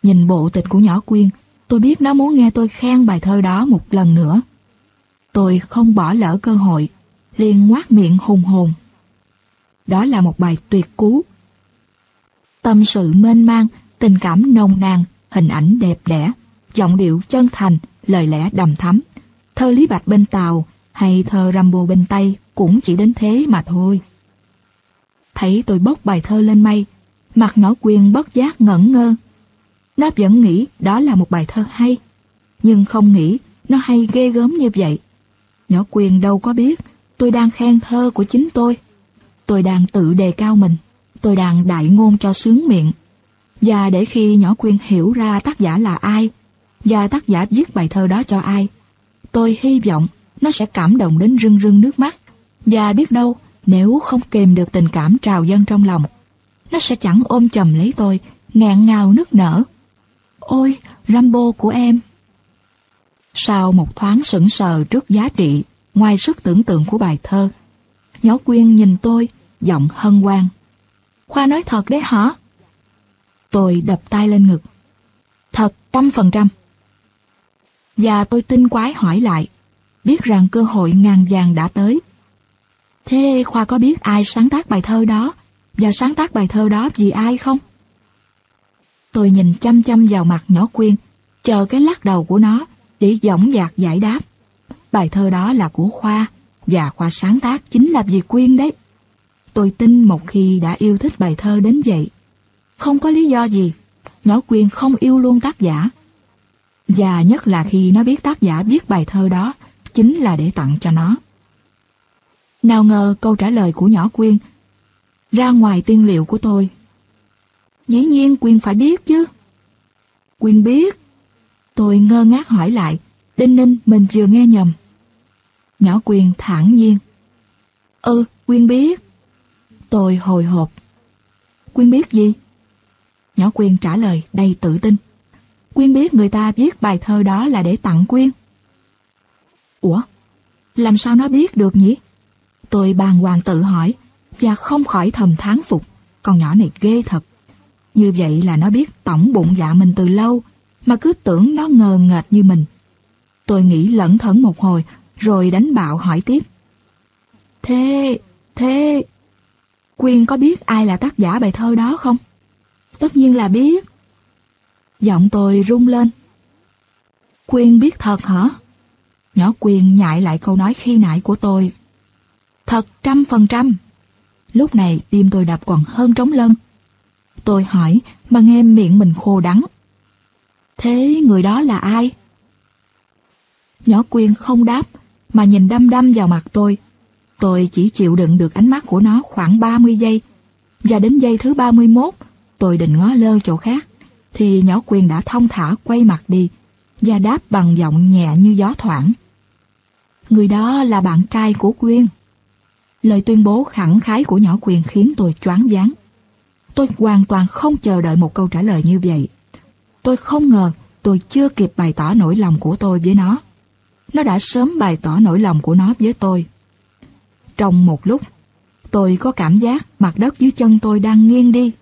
Nhìn bộ tịch của nhỏ Quyên, tôi biết nó muốn nghe tôi khen bài thơ đó một lần nữa. Tôi không bỏ lỡ cơ hội, liền ngoác miệng hùng hồn. Đó là một bài tuyệt cú. Tâm sự mênh mang, tình cảm nồng nàn, hình ảnh đẹp đẽ, giọng điệu chân thành, lời lẽ đầm thắm. Thơ Lý Bạch bên Tàu hay thơ Rambo bên Tây cũng chỉ đến thế mà thôi. Thấy tôi bốc bài thơ lên mây, mặt nhỏ Quyên bất giác ngẩn ngơ. Nó vẫn nghĩ đó là một bài thơ hay, nhưng không nghĩ nó hay ghê gớm như vậy. Nhỏ Quyên đâu có biết tôi đang khen thơ của chính tôi. Tôi đang tự đề cao mình, tôi đang đại ngôn cho sướng miệng. Và để khi nhỏ Quyên hiểu ra tác giả là ai, và tác giả viết bài thơ đó cho ai, tôi hy vọng nó sẽ cảm động đến rưng rưng nước mắt. Và biết đâu, nếu không kìm được tình cảm trào dâng trong lòng, nó sẽ chẳng ôm chầm lấy tôi, nghẹn ngào nức nở. Ôi, Rambo của em! Sau một thoáng sững sờ trước giá trị, ngoài sức tưởng tượng của bài thơ, nhỏ Quyên nhìn tôi, giọng hân hoan. Khoa nói thật đấy hả? Tôi đập tay lên ngực. Thật 100%. Và tôi tinh quái hỏi lại, biết rằng cơ hội ngàn vàng đã tới. Thế Khoa có biết ai sáng tác bài thơ đó, và sáng tác bài thơ đó vì ai không? Tôi nhìn chăm chăm vào mặt nhỏ Quyên, chờ cái lắc đầu của nó để dõng dạc giải đáp. Bài thơ đó là của Khoa, và Khoa sáng tác chính là vì Quyên đấy. Tôi tin một khi đã yêu thích bài thơ đến vậy, không có lý do gì nhỏ Quyên không yêu luôn tác giả. Và nhất là khi nó biết tác giả viết bài thơ đó chính là để tặng cho nó. Nào ngờ câu trả lời của nhỏ Quyên ra ngoài tiên liệu của tôi. Dĩ nhiên Quyên phải biết chứ. Quyên biết. Tôi ngơ ngác hỏi lại, đinh ninh mình vừa nghe nhầm. Nhỏ Quyên thản nhiên. Quyên biết. Tôi hồi hộp. Quyên biết gì? Nhỏ Quyên trả lời đầy tự tin. Quyên biết người ta viết bài thơ đó là để tặng Quyên. Ủa? Làm sao nó biết được nhỉ? Tôi bàng hoàng tự hỏi, và không khỏi thầm thán phục. Con nhỏ này ghê thật. Như vậy là nó biết tổng bụng dạ mình từ lâu, mà cứ tưởng nó ngờ nghệch như mình. Tôi nghĩ lẩn thẩn một hồi, rồi đánh bạo hỏi tiếp. Thế... Quyên có biết ai là tác giả bài thơ đó không? Tất nhiên là biết. Giọng tôi rung lên. Quyên biết thật hả? Nhỏ Quyên nhại lại câu nói khi nãy của tôi. Thật 100%. Lúc này tim tôi đập còn hơn trống lân. Tôi hỏi mà nghe miệng mình khô đắng. Thế người đó là ai? Nhỏ Quyên không đáp, mà nhìn đăm đăm vào mặt tôi. Tôi chỉ chịu đựng được ánh mắt của nó khoảng 30 giây. Và đến giây thứ 31, tôi định ngó lơ chỗ khác, thì nhỏ Quyên đã thong thả quay mặt đi, và đáp bằng giọng nhẹ như gió thoảng. Người đó là bạn trai của Quyên. Lời tuyên bố khẳng khái của nhỏ Quyên khiến tôi choáng váng. Tôi hoàn toàn không chờ đợi một câu trả lời như vậy. Tôi không ngờ tôi chưa kịp bày tỏ nỗi lòng của tôi với nó. Nó đã sớm bày tỏ nỗi lòng của nó với tôi. Trong một lúc, tôi có cảm giác mặt đất dưới chân tôi đang nghiêng đi.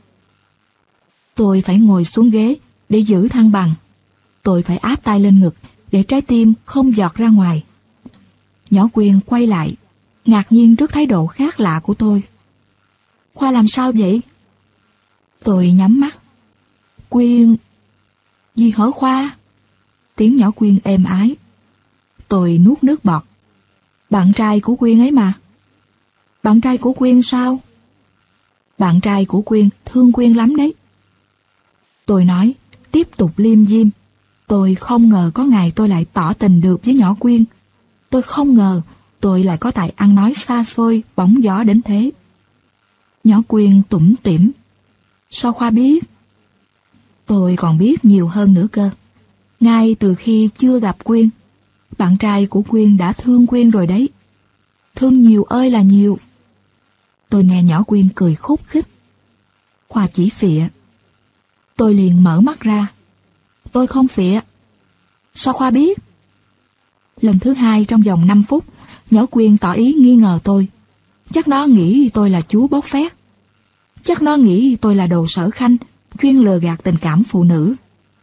Tôi phải ngồi xuống ghế để giữ thăng bằng. Tôi phải áp tay lên ngực để trái tim không giọt ra ngoài. Nhỏ Quyên quay lại, ngạc nhiên trước thái độ khác lạ của tôi. Khoa làm sao vậy? Tôi nhắm mắt. Quyên... Gì hở Khoa? Tiếng nhỏ Quyên êm ái. Tôi nuốt nước bọt. Bạn trai của Quyên ấy mà. Bạn trai của Quyên sao? Bạn trai của Quyên thương Quyên lắm đấy. Tôi nói, tiếp tục liêm diêm. Tôi không ngờ có ngày tôi lại tỏ tình được với nhỏ Quyên. Tôi không ngờ tôi lại có tài ăn nói xa xôi, bóng gió đến thế. Nhỏ Quyên tủm tỉm. Sao Khoa biết? Tôi còn biết nhiều hơn nữa cơ. Ngay từ khi chưa gặp Quyên, bạn trai của Quyên đã thương Quyên rồi đấy. Thương nhiều ơi là nhiều. Tôi nghe nhỏ Quyên cười khúc khích. Khoa chỉ phịa. Tôi liền mở mắt ra. Tôi không phịa. Sao Khoa biết? Lần thứ hai trong vòng 5 phút, nhỏ Quyên tỏ ý nghi ngờ tôi. Chắc nó nghĩ tôi là chú bốc phét. Chắc nó nghĩ tôi là đồ sở khanh, chuyên lừa gạt tình cảm phụ nữ.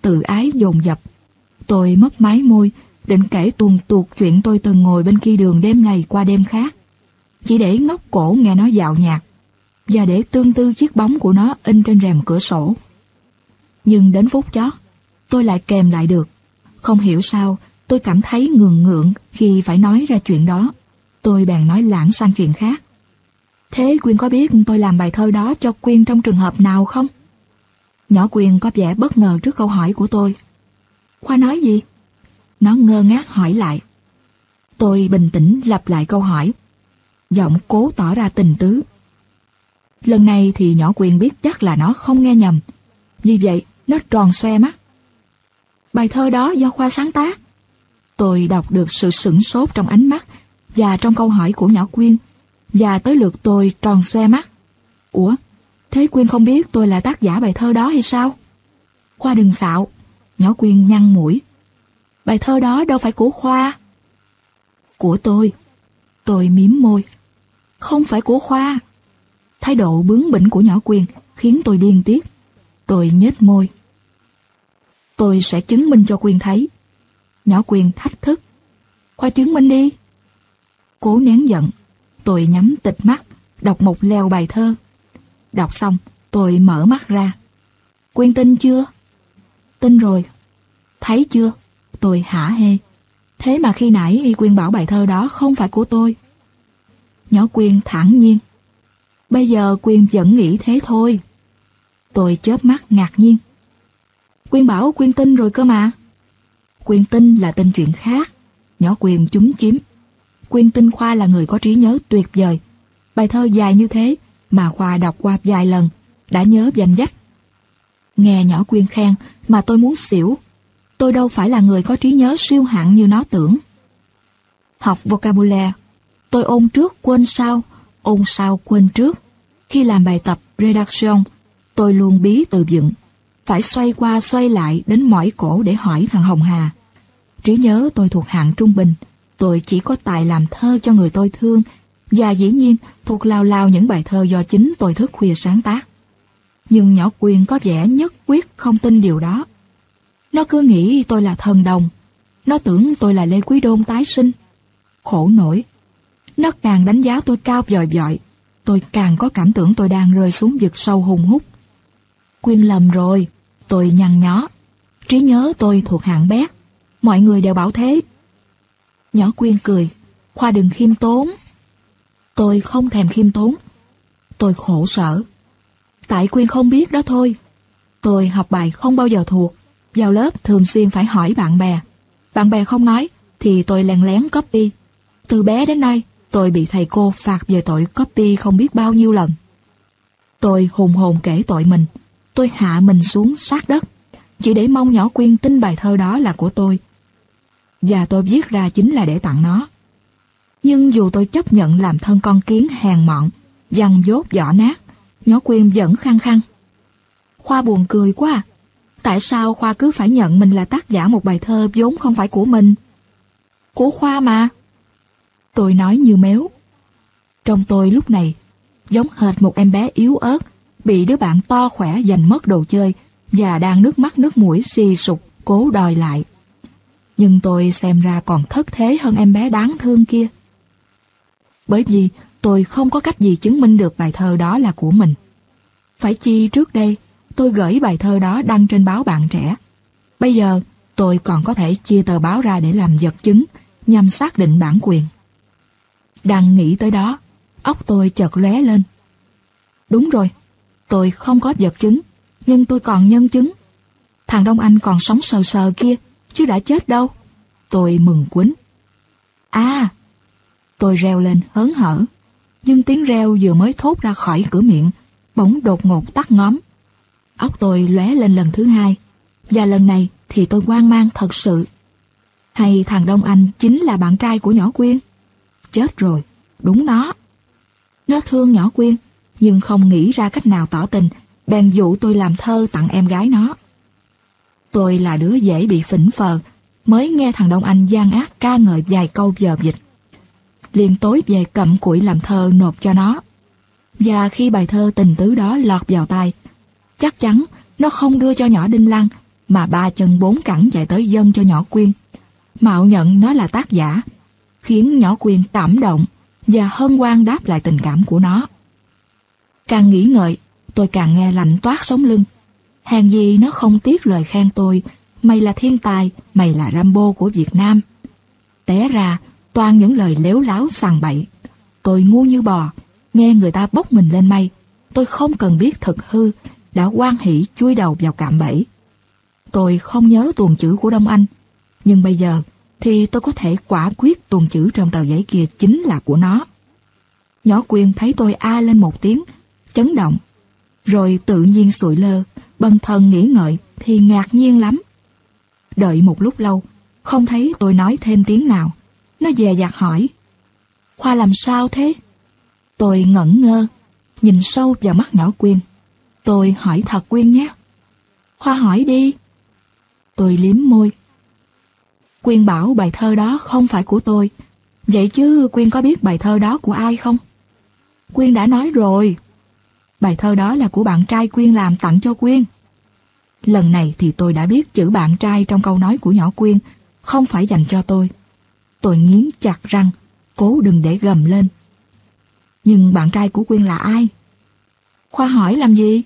tự ái dồn dập. Tôi mấp máy môi, định kể tuồn tuột chuyện tôi từng ngồi bên kia đường đêm này qua đêm khác, chỉ để ngóc cổ nghe nó dạo nhạc, và để tương tư chiếc bóng của nó in trên rèm cửa sổ. Nhưng đến phút chót, tôi lại kèm lại được. Không hiểu sao, tôi cảm thấy ngượng ngượng khi phải nói ra chuyện đó. Tôi bèn nói lảng sang chuyện khác. Thế Quyên có biết tôi làm bài thơ đó cho Quyên trong trường hợp nào không? Nhỏ Quyên có vẻ bất ngờ trước câu hỏi của tôi. Khoa nói gì? Nó ngơ ngác hỏi lại. Tôi bình tĩnh lặp lại câu hỏi, giọng cố tỏ ra tình tứ. Lần này thì nhỏ Quyên biết chắc là nó không nghe nhầm. Vì vậy, nó tròn xoe mắt. Bài thơ đó do Khoa sáng tác. Tôi đọc được sự sửng sốt trong ánh mắt và trong câu hỏi của nhỏ Quyên, và tới lượt tôi tròn xoe mắt. Ủa, thế Quyên không biết tôi là tác giả bài thơ đó hay sao? Khoa đừng xạo. Nhỏ Quyên nhăn mũi. Bài thơ đó đâu phải của Khoa. Của tôi. Tôi mím môi. Không phải của Khoa. Thái độ bướng bỉnh của nhỏ Quyên khiến tôi điên tiết. Tôi nhếch môi. Tôi sẽ chứng minh cho Quyên thấy. Nhỏ Quyên thách thức. Khoa chứng minh đi. Cố nén giận, tôi nhắm tịt mắt, đọc một lèo bài thơ. Đọc xong, tôi mở mắt ra. Quyên tin chưa? Tin rồi. Thấy chưa? Tôi hả hê. Thế mà khi nãy Quyên bảo bài thơ đó không phải của tôi. Nhỏ Quyên thản nhiên. Bây giờ Quyên vẫn nghĩ thế thôi. Tôi chớp mắt ngạc nhiên. Quyên bảo Quyên tin rồi cơ mà. Quyên tin là tin chuyện khác. Nhỏ Quyên chúm chím. Quyên tin Khoa là người có trí nhớ tuyệt vời. Bài thơ dài như thế mà Khoa đọc qua vài lần đã nhớ danh vách. Nghe nhỏ Quyên khen mà tôi muốn xỉu. Tôi đâu phải là người có trí nhớ siêu hạng như nó tưởng. Học vocabulary, tôi ôn trước quên sau, ôn sau quên trước. Khi làm bài tập redaction, tôi luôn bí từ vựng. Phải xoay qua xoay lại đến mỏi cổ để hỏi thằng Hồng Hà. Trí nhớ tôi thuộc hạng trung bình. Tôi chỉ có tài làm thơ cho người tôi thương, và dĩ nhiên thuộc lao lao những bài thơ do chính tôi thức khuya sáng tác. Nhưng nhỏ Quyên có vẻ nhất quyết không tin điều đó. Nó cứ nghĩ tôi là thần đồng. Nó tưởng tôi là Lê Quý Đôn tái sinh. Khổ nổi. Nó càng đánh giá tôi cao vời vợi, tôi càng có cảm tưởng tôi đang rơi xuống vực sâu hùng hút. Quyên lầm rồi. Tôi nhăn nhó. Trí nhớ tôi thuộc hạng bét. Mọi người đều bảo thế. Nhỏ Quyên cười. Khoa đừng khiêm tốn. Tôi không thèm khiêm tốn. Tôi khổ sở. Tại Quyên không biết đó thôi. Tôi học bài không bao giờ thuộc. Vào lớp thường xuyên phải hỏi bạn bè. Bạn bè không nói thì tôi lén lén copy. Từ bé đến nay tôi bị thầy cô phạt về tội copy không biết bao nhiêu lần. Tôi hùng hồn kể tội mình. Tôi hạ mình xuống sát đất chỉ để mong nhỏ Quyên tin bài thơ đó là của tôi. Và tôi viết ra chính là để tặng nó. Nhưng dù tôi chấp nhận làm thân con kiến hèn mọn, dằn dốt vỏ nát, nhỏ Quyên vẫn khăng khăng. Khoa buồn cười quá à. Tại sao Khoa cứ phải nhận mình là tác giả một bài thơ vốn không phải của mình? Của Khoa mà. Tôi nói như méo. Trong tôi lúc này giống hệt một em bé yếu ớt bị đứa bạn to khỏe giành mất đồ chơi và đang nước mắt nước mũi xì sụp cố đòi lại. Nhưng tôi xem ra còn thất thế hơn em bé đáng thương kia. Bởi vì tôi không có cách gì chứng minh được bài thơ đó là của mình. Phải chi trước đây tôi gửi bài thơ đó đăng trên báo Bạn Trẻ. Bây giờ tôi còn có thể chia tờ báo ra để làm vật chứng nhằm xác định bản quyền. Đang nghĩ tới đó, óc tôi chợt lóe lên. Đúng rồi, tôi không có vật chứng, nhưng tôi còn nhân chứng. Thằng Đông Anh còn sống sờ sờ kia, chứ đã chết đâu. Tôi mừng quýnh. À! Tôi reo lên hớn hở, nhưng tiếng reo vừa mới thốt ra khỏi cửa miệng, bỗng đột ngột tắt ngóm. Óc tôi lóe lên lần thứ hai, và lần này thì tôi hoang mang thật sự. Hay thằng Đông Anh chính là bạn trai của nhỏ Quyên? Chết rồi, đúng nó. Nó thương nhỏ Quyên, nhưng không nghĩ ra cách nào tỏ tình, bèn dụ tôi làm thơ tặng em gái nó. Tôi là đứa dễ bị phỉnh phờ, mới nghe thằng Đông Anh gian ác ca ngợi vài câu vờ vịt. Liền tối về cặm cụi làm thơ nộp cho nó. Và khi bài thơ tình tứ đó lọt vào tai, chắc chắn nó không đưa cho nhỏ Đinh Lăng, mà ba chân bốn cẳng chạy tới dâng cho nhỏ Quyên, mạo nhận nó là tác giả, khiến nhỏ Quyên cảm động và hân hoan đáp lại tình cảm của nó. Càng nghĩ ngợi, tôi càng nghe lạnh toát sống lưng. Hèn gì nó không tiếc lời khen tôi, mày là thiên tài, mày là Rambo của Việt Nam. Té ra, toàn những lời lếu láo sằng bậy. Tôi ngu như bò, nghe người ta bốc mình lên mây. Tôi không cần biết thực hư, đã hoan hỉ chui đầu vào cạm bẫy. Tôi không nhớ tuồng chữ của Đông Anh, nhưng bây giờ thì tôi có thể quả quyết tuồng chữ trong tờ giấy kia chính là của nó. Nhỏ Quyên thấy tôi a lên một tiếng, chấn động, rồi tự nhiên sụi lơ, bần thần nghĩ ngợi thì ngạc nhiên lắm. Đợi một lúc lâu, không thấy tôi nói thêm tiếng nào. Nó dè dặt hỏi, Khoa làm sao thế? Tôi ngẩn ngơ, nhìn sâu vào mắt nhỏ Quyên. Tôi hỏi thật Quyên nhé. Khoa hỏi đi. Tôi liếm môi. Quyên bảo bài thơ đó không phải của tôi. Vậy chứ Quyên có biết bài thơ đó của ai không? Quyên đã nói rồi. Bài thơ đó là của bạn trai Quyên làm tặng cho Quyên. Lần này thì tôi đã biết chữ bạn trai trong câu nói của nhỏ Quyên không phải dành cho tôi. Tôi nghiến chặt răng, cố đừng để gầm lên. Nhưng bạn trai của Quyên là ai? Khoa hỏi làm gì?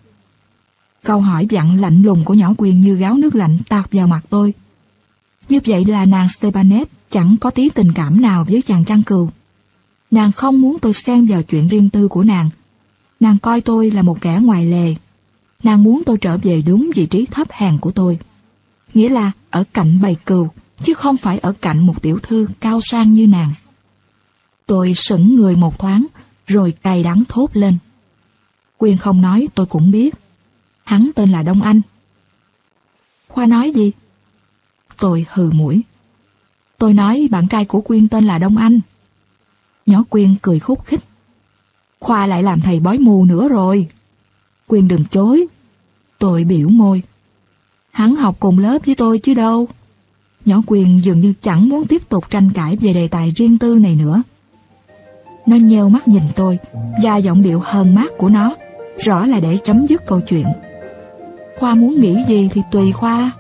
Câu hỏi vặn lạnh lùng của nhỏ Quyên như gáo nước lạnh tạt vào mặt tôi. Như vậy là nàng Stepanet chẳng có tí tình cảm nào với chàng Trăng Cừu. Nàng không muốn tôi xen vào chuyện riêng tư của nàng. Nàng coi tôi là một kẻ ngoài lề. Nàng muốn tôi trở về đúng vị trí thấp hèn của tôi. Nghĩa là ở cạnh bầy cừu, chứ không phải ở cạnh một tiểu thư cao sang như nàng. Tôi sững người một thoáng, rồi cay đắng thốt lên. Quyên không nói tôi cũng biết. Hắn tên là Đông Anh. Khoa nói gì? Tôi hừ mũi. Tôi nói bạn trai của Quyên tên là Đông Anh. Nhỏ Quyên cười khúc khích. Khoa lại làm thầy bói mù nữa rồi. Quyên đừng chối. Tôi biểu môi. Hắn học cùng lớp với tôi chứ đâu. Nhỏ Quyên dường như chẳng muốn tiếp tục tranh cãi về đề tài riêng tư này nữa. Nó nheo mắt nhìn tôi, và giọng điệu hờn mát của nó rõ là để chấm dứt câu chuyện. Khoa muốn nghĩ gì thì tùy Khoa.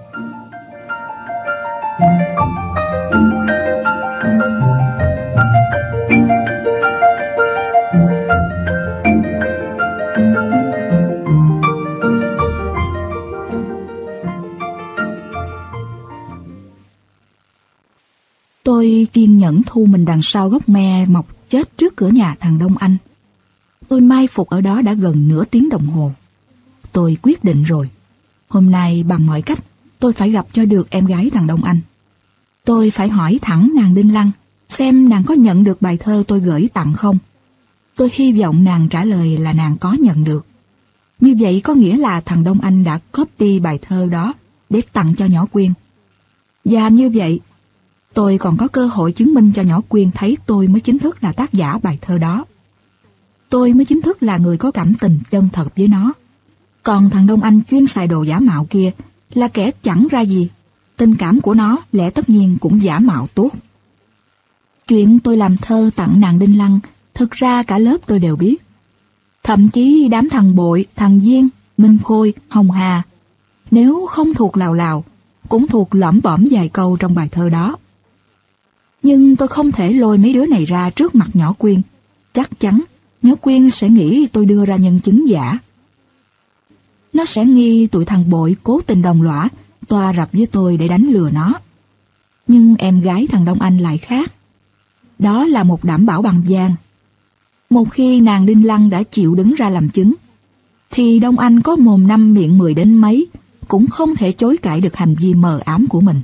Tôi kiên nhẫn thu mình đằng sau gốc me mọc chết trước cửa nhà thằng Đông Anh. Tôi mai phục ở đó đã gần nửa tiếng đồng hồ. Tôi quyết định rồi. Hôm nay bằng mọi cách, tôi phải gặp cho được em gái thằng Đông Anh. Tôi phải hỏi thẳng nàng Đinh Lăng, xem nàng có nhận được bài thơ tôi gửi tặng không. Tôi hy vọng nàng trả lời là nàng có nhận được. Như vậy có nghĩa là thằng Đông Anh đã copy bài thơ đó để tặng cho nhỏ Quyên. Và như vậy, tôi còn có cơ hội chứng minh cho nhỏ Quyên thấy tôi mới chính thức là tác giả bài thơ đó. Tôi mới chính thức là người có cảm tình chân thật với nó. Còn thằng Đông Anh chuyên xài đồ giả mạo kia là kẻ chẳng ra gì. Tình cảm của nó lẽ tất nhiên cũng giả mạo tốt. Chuyện tôi làm thơ tặng nàng Đinh Lăng, thực ra cả lớp tôi đều biết. Thậm chí đám thằng Bội, thằng Diên, Minh Khôi, Hồng Hà, nếu không thuộc lào lào, cũng thuộc lỏm bõm vài câu trong bài thơ đó. Nhưng tôi không thể lôi mấy đứa này ra trước mặt nhỏ Quyên. Chắc chắn nhỏ Quyên sẽ nghĩ tôi đưa ra nhân chứng giả. Nó sẽ nghi tụi thằng Bội cố tình đồng lõa, toa rập với tôi để đánh lừa nó. Nhưng em gái thằng Đông Anh lại khác. Đó là một đảm bảo bằng vàng. Một khi nàng Đinh Lăng đã chịu đứng ra làm chứng, thì Đông Anh có mồm năm miệng 10 đến mấy cũng không thể chối cãi được hành vi mờ ám của mình.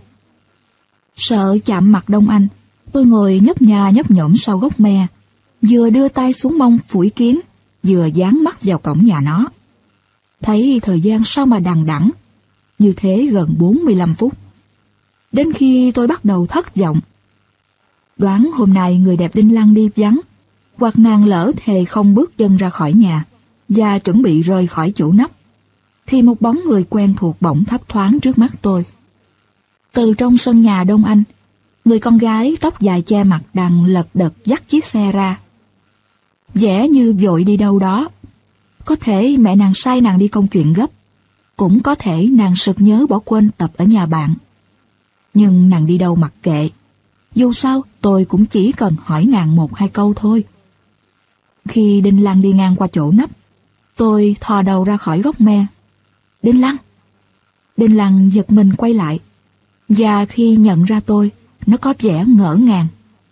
Sợ chạm mặt Đông Anh, tôi ngồi nhấp nha nhấp nhổm sau gốc me, vừa đưa tay xuống mông phủi kiến, vừa dán mắt vào cổng nhà nó. Thấy thời gian sao mà đằng đẵng, như thế gần 45 phút. Đến khi tôi bắt đầu thất vọng. Đoán hôm nay người đẹp Đinh Lăng đi vắng, hoặc nàng lỡ thề không bước chân ra khỏi nhà và chuẩn bị rời khỏi chỗ nấp, thì một bóng người quen thuộc bỗng thấp thoáng trước mắt tôi. Từ trong sân nhà Đông Anh, người con gái tóc dài che mặt đang lật đật dắt chiếc xe ra. Vẻ như vội đi đâu đó. Có thể mẹ nàng sai nàng đi công chuyện gấp. Cũng có thể nàng sực nhớ bỏ quên tập ở nhà bạn. Nhưng nàng đi đâu mặc kệ. Dù sao tôi cũng chỉ cần hỏi nàng 1-2 câu thôi. Khi Đinh Lăng đi ngang qua chỗ nấp, tôi thò đầu ra khỏi gốc me. Đinh Lăng! Đinh Lăng giật mình quay lại. Và khi nhận ra tôi, nó có vẻ ngỡ ngàng.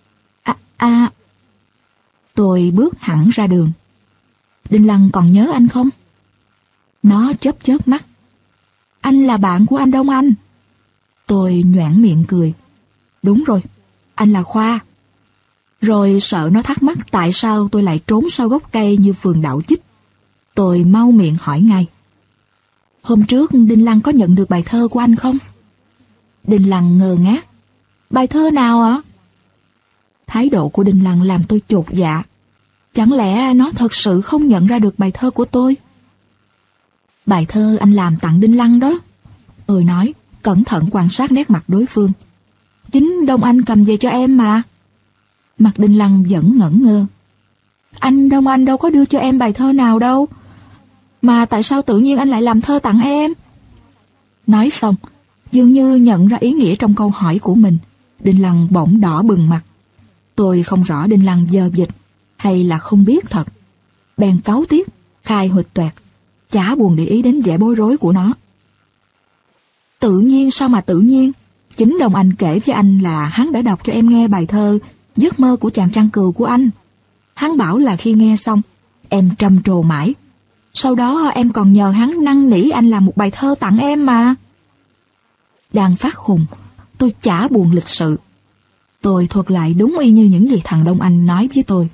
Tôi bước hẳn ra đường. Đinh Lăng còn nhớ anh không? Nó chớp chớp mắt. Anh là bạn của anh Đông Anh. Tôi nhoẻn miệng cười. Đúng rồi, anh là Khoa. Rồi sợ nó thắc mắc tại sao tôi lại trốn sau gốc cây như phường Đạo Chích. Tôi mau miệng hỏi ngay. Hôm trước Đinh Lăng có nhận được bài thơ của anh không? Đinh Lăng ngơ ngác. Bài thơ nào ạ? Thái độ của Đinh Lăng làm tôi chột dạ. Chẳng lẽ nó thật sự không nhận ra được bài thơ của tôi? Bài thơ anh làm tặng Đinh Lăng đó. Tôi nói, cẩn thận quan sát nét mặt đối phương. Chính Đông Anh cầm về cho em mà. Mặt Đinh Lăng vẫn ngẩn ngơ. Anh Đông Anh đâu có đưa cho em bài thơ nào đâu. Mà tại sao tự nhiên anh lại làm thơ tặng em? Nói xong, dường như nhận ra ý nghĩa trong câu hỏi của mình, Đinh Lăng bỗng đỏ bừng mặt. Tôi không rõ Đinh Lăng dơ dịch hay là không biết thật. Bèn cáu tiết, khai huỵch toẹt, chả buồn để ý đến vẻ bối rối của nó. Tự nhiên sao mà tự nhiên? Chính Đông Anh kể với anh là hắn đã đọc cho em nghe bài thơ Giấc mơ của chàng trăng cừu của anh. Hắn bảo là khi nghe xong, em trầm trồ mãi. Sau đó em còn nhờ hắn năn nỉ anh làm một bài thơ tặng em mà. Đang phát khùng, tôi chả buồn lịch sự. Tôi thuật lại đúng y như những gì thằng Đông Anh nói với tôi.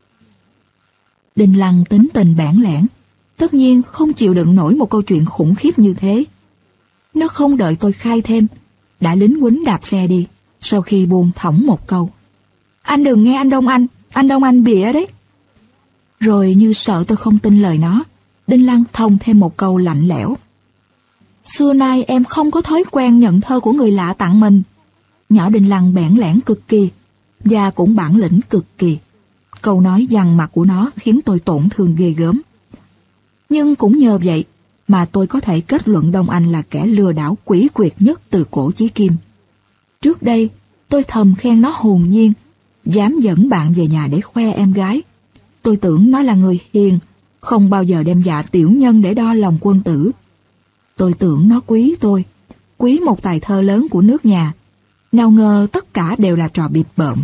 Đinh Lăng tính tình bản lẻn, tất nhiên không chịu đựng nổi một câu chuyện khủng khiếp như thế. Nó không đợi tôi khai thêm, đã lính quýnh đạp xe đi, sau khi buông thõng một câu. Anh đừng nghe anh Đông Anh bịa đấy. Rồi như sợ tôi không tin lời nó, Đinh Lăng thông thêm một câu lạnh lẽo. Xưa nay em không có thói quen nhận thơ của người lạ tặng mình. Nhỏ Đinh Lăng bẽn lẽn cực kỳ, và cũng bản lĩnh cực kỳ. Câu nói dằn mặt của nó khiến tôi tổn thương ghê gớm. Nhưng cũng nhờ vậy mà tôi có thể kết luận Đông Anh là kẻ lừa đảo quỷ quyệt nhất từ cổ chí kim. Trước đây, tôi thầm khen nó hồn nhiên, dám dẫn bạn về nhà để khoe em gái. Tôi tưởng nó là người hiền, không bao giờ đem dạ tiểu nhân để đo lòng quân tử. Tôi tưởng nó quý tôi, quý một tài thơ lớn của nước nhà. Nào ngờ tất cả đều là trò bịp bợm.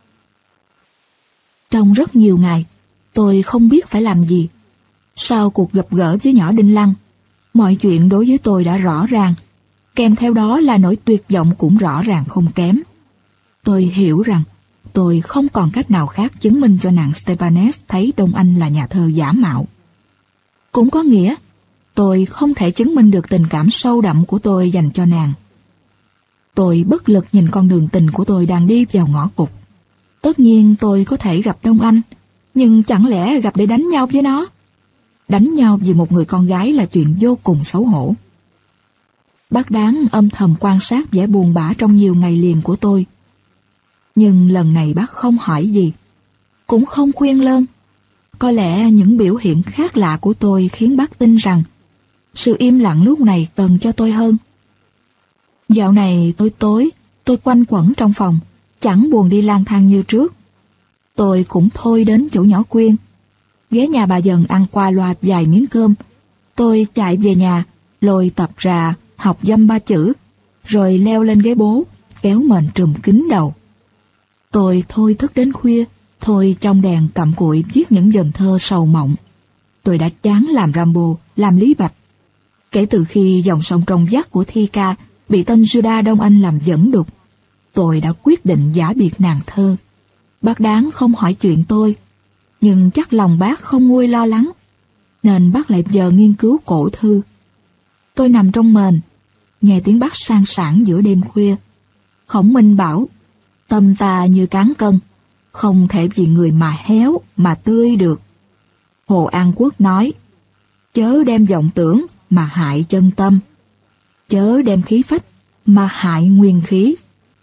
Trong rất nhiều ngày, tôi không biết phải làm gì. Sau cuộc gặp gỡ với nhỏ Đinh Lăng, mọi chuyện đối với tôi đã rõ ràng, kèm theo đó là nỗi tuyệt vọng cũng rõ ràng không kém. Tôi hiểu rằng tôi không còn cách nào khác chứng minh cho nàng Stepanes thấy Đông Anh là nhà thơ giả mạo. Cũng có nghĩa, tôi không thể chứng minh được tình cảm sâu đậm của tôi dành cho nàng. Tôi bất lực nhìn con đường tình của tôi đang đi vào ngõ cụt. Tất nhiên tôi có thể gặp Đông Anh, nhưng chẳng lẽ gặp để đánh nhau với nó? Đánh nhau vì một người con gái là chuyện vô cùng xấu hổ. Bác Đáng âm thầm quan sát vẻ buồn bã trong nhiều ngày liền của tôi. Nhưng lần này bác không hỏi gì, cũng không khuyên lơn. Có lẽ những biểu hiện khác lạ của tôi khiến bác tin rằng sự im lặng lúc này cần cho tôi hơn. Dạo này tối tôi quanh quẩn trong phòng, chẳng buồn đi lang thang như trước. Tôi cũng thôi đến chỗ nhỏ Quyên, ghé nhà bà Dần ăn qua loa vài miếng cơm. Tôi chạy về nhà, lôi tập ra học dăm 3 chữ, rồi leo lên ghế bố, kéo mền trùm kín đầu. Tôi thôi thức đến khuya, thôi trong đèn cặm cụi viết những dần thơ sầu mộng. Tôi đã chán làm Rambo, làm Lý Bạch. Kể từ khi dòng sông trong vắt của thi ca bị tên Judas Đông Anh làm dẫn đục, tôi đã quyết định giả biệt nàng thơ. Bác Đáng không hỏi chuyện tôi, nhưng chắc lòng bác không nguôi lo lắng, nên bác lại giờ nghiên cứu cổ thư. Tôi nằm trong mền, nghe tiếng bác sang sảng giữa đêm khuya. Khổng Minh bảo, tâm ta như cán cân, không thể vì người mà héo mà tươi được. Hồ An Quốc nói, chớ đem vọng tưởng mà hại chân tâm, chớ đem khí phách mà hại nguyên khí.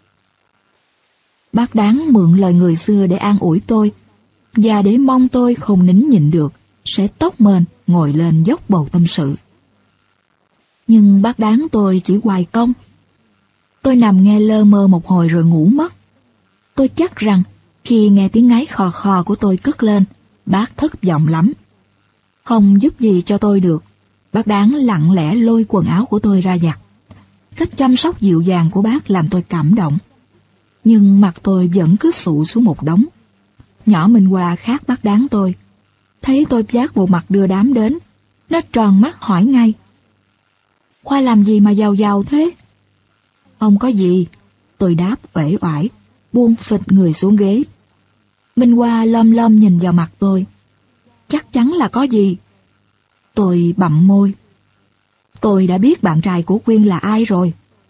Bác Đáng mượn lời người xưa để an ủi tôi, và để mong tôi không nín nhịn được, sẽ tóc mền ngồi lên dốc bầu tâm sự. Nhưng bác Đáng tôi chỉ hoài công. Tôi nằm nghe lơ mơ một hồi rồi ngủ mất. Tôi chắc rằng khi nghe tiếng ngáy khò khò của tôi cất lên, bác thất vọng lắm. Không giúp gì cho tôi được, bác Đáng lặng lẽ lôi quần áo của tôi ra giặt. Cách chăm sóc dịu dàng của bác làm tôi cảm động. Nhưng mặt tôi vẫn cứ sụ xuống một đống. Nhỏ Minh Hoa khác bác Đáng tôi. Thấy tôi vác bộ mặt đưa đám đến, nó tròn mắt hỏi ngay: Khoa làm gì mà giàu giàu thế? Không có gì, tôi đáp uể oải, buông phịch người xuống ghế. Minh Hoa lom lom nhìn vào mặt tôi. Chắc chắn là có gì. Tôi bặm môi. Tôi đã biết bạn trai của Quyên là ai rồi.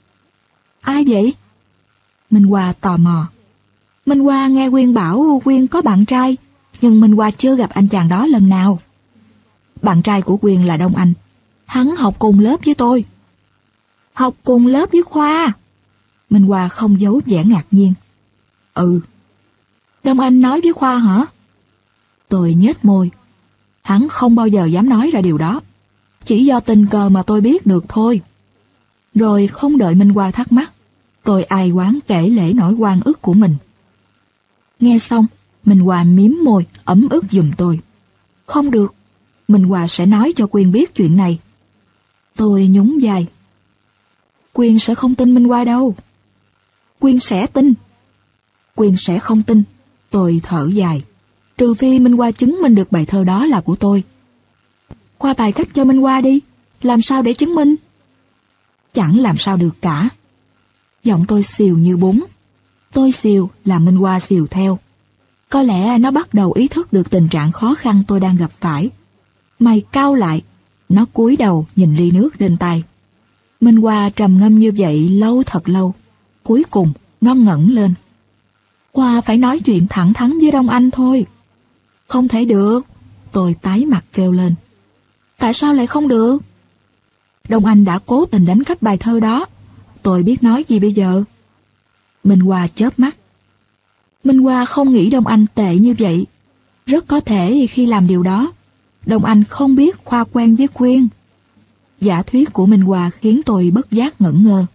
Ai vậy? Minh Hoa tò mò. Minh Hoa nghe Quyên bảo Quyên có bạn trai, nhưng Minh Hoa chưa gặp anh chàng đó lần nào. Bạn trai của Quyên là Đông Anh. Hắn học cùng lớp với tôi. Học cùng lớp với Khoa? Minh Hoa không giấu vẻ ngạc nhiên. Ừ. Đông Anh nói với Khoa hả? Tôi nhếch môi. Hắn không bao giờ dám nói ra điều đó. Chỉ do tình cờ mà tôi biết được thôi. Rồi không đợi Minh Hoa thắc mắc, tôi ai oán kể lể nỗi oan ức của mình. Nghe xong, Minh Hoa miếm môi, ấm ức giùm tôi. Không được, Minh Hoa sẽ nói cho Quyên biết chuyện này. Tôi nhún vai. Quyên sẽ không tin Minh Hoa đâu. Quyên sẽ tin. Quyên sẽ không tin. Tôi thở dài. Trừ phi Minh Hoa chứng minh được bài thơ đó là của tôi. Khoa bài cách cho Minh Hoa đi. Làm sao để chứng minh? Chẳng làm sao được cả. Giọng tôi xìu như bún. Tôi xìu là Minh Hoa xìu theo. Có lẽ nó bắt đầu ý thức được tình trạng khó khăn tôi đang gặp phải. Mày cau lại. Nó cúi đầu nhìn ly nước trên tay. Minh Hoa trầm ngâm như vậy lâu thật lâu. Cuối cùng nó ngẩng lên. Khoa phải nói chuyện thẳng thắn với Đông Anh thôi. Không thể được. Tôi tái mặt kêu lên. Tại sao lại không được? Đông Anh đã cố tình đánh cắp bài thơ đó. Tôi biết nói gì bây giờ? Minh Hoa chớp mắt. Minh Hoa không nghĩ Đông Anh tệ như vậy. Rất có thể khi làm điều đó, Đông Anh không biết Khoa quen với Quyên. Giả thuyết của Minh Hoa khiến tôi bất giác ngẩn ngơ.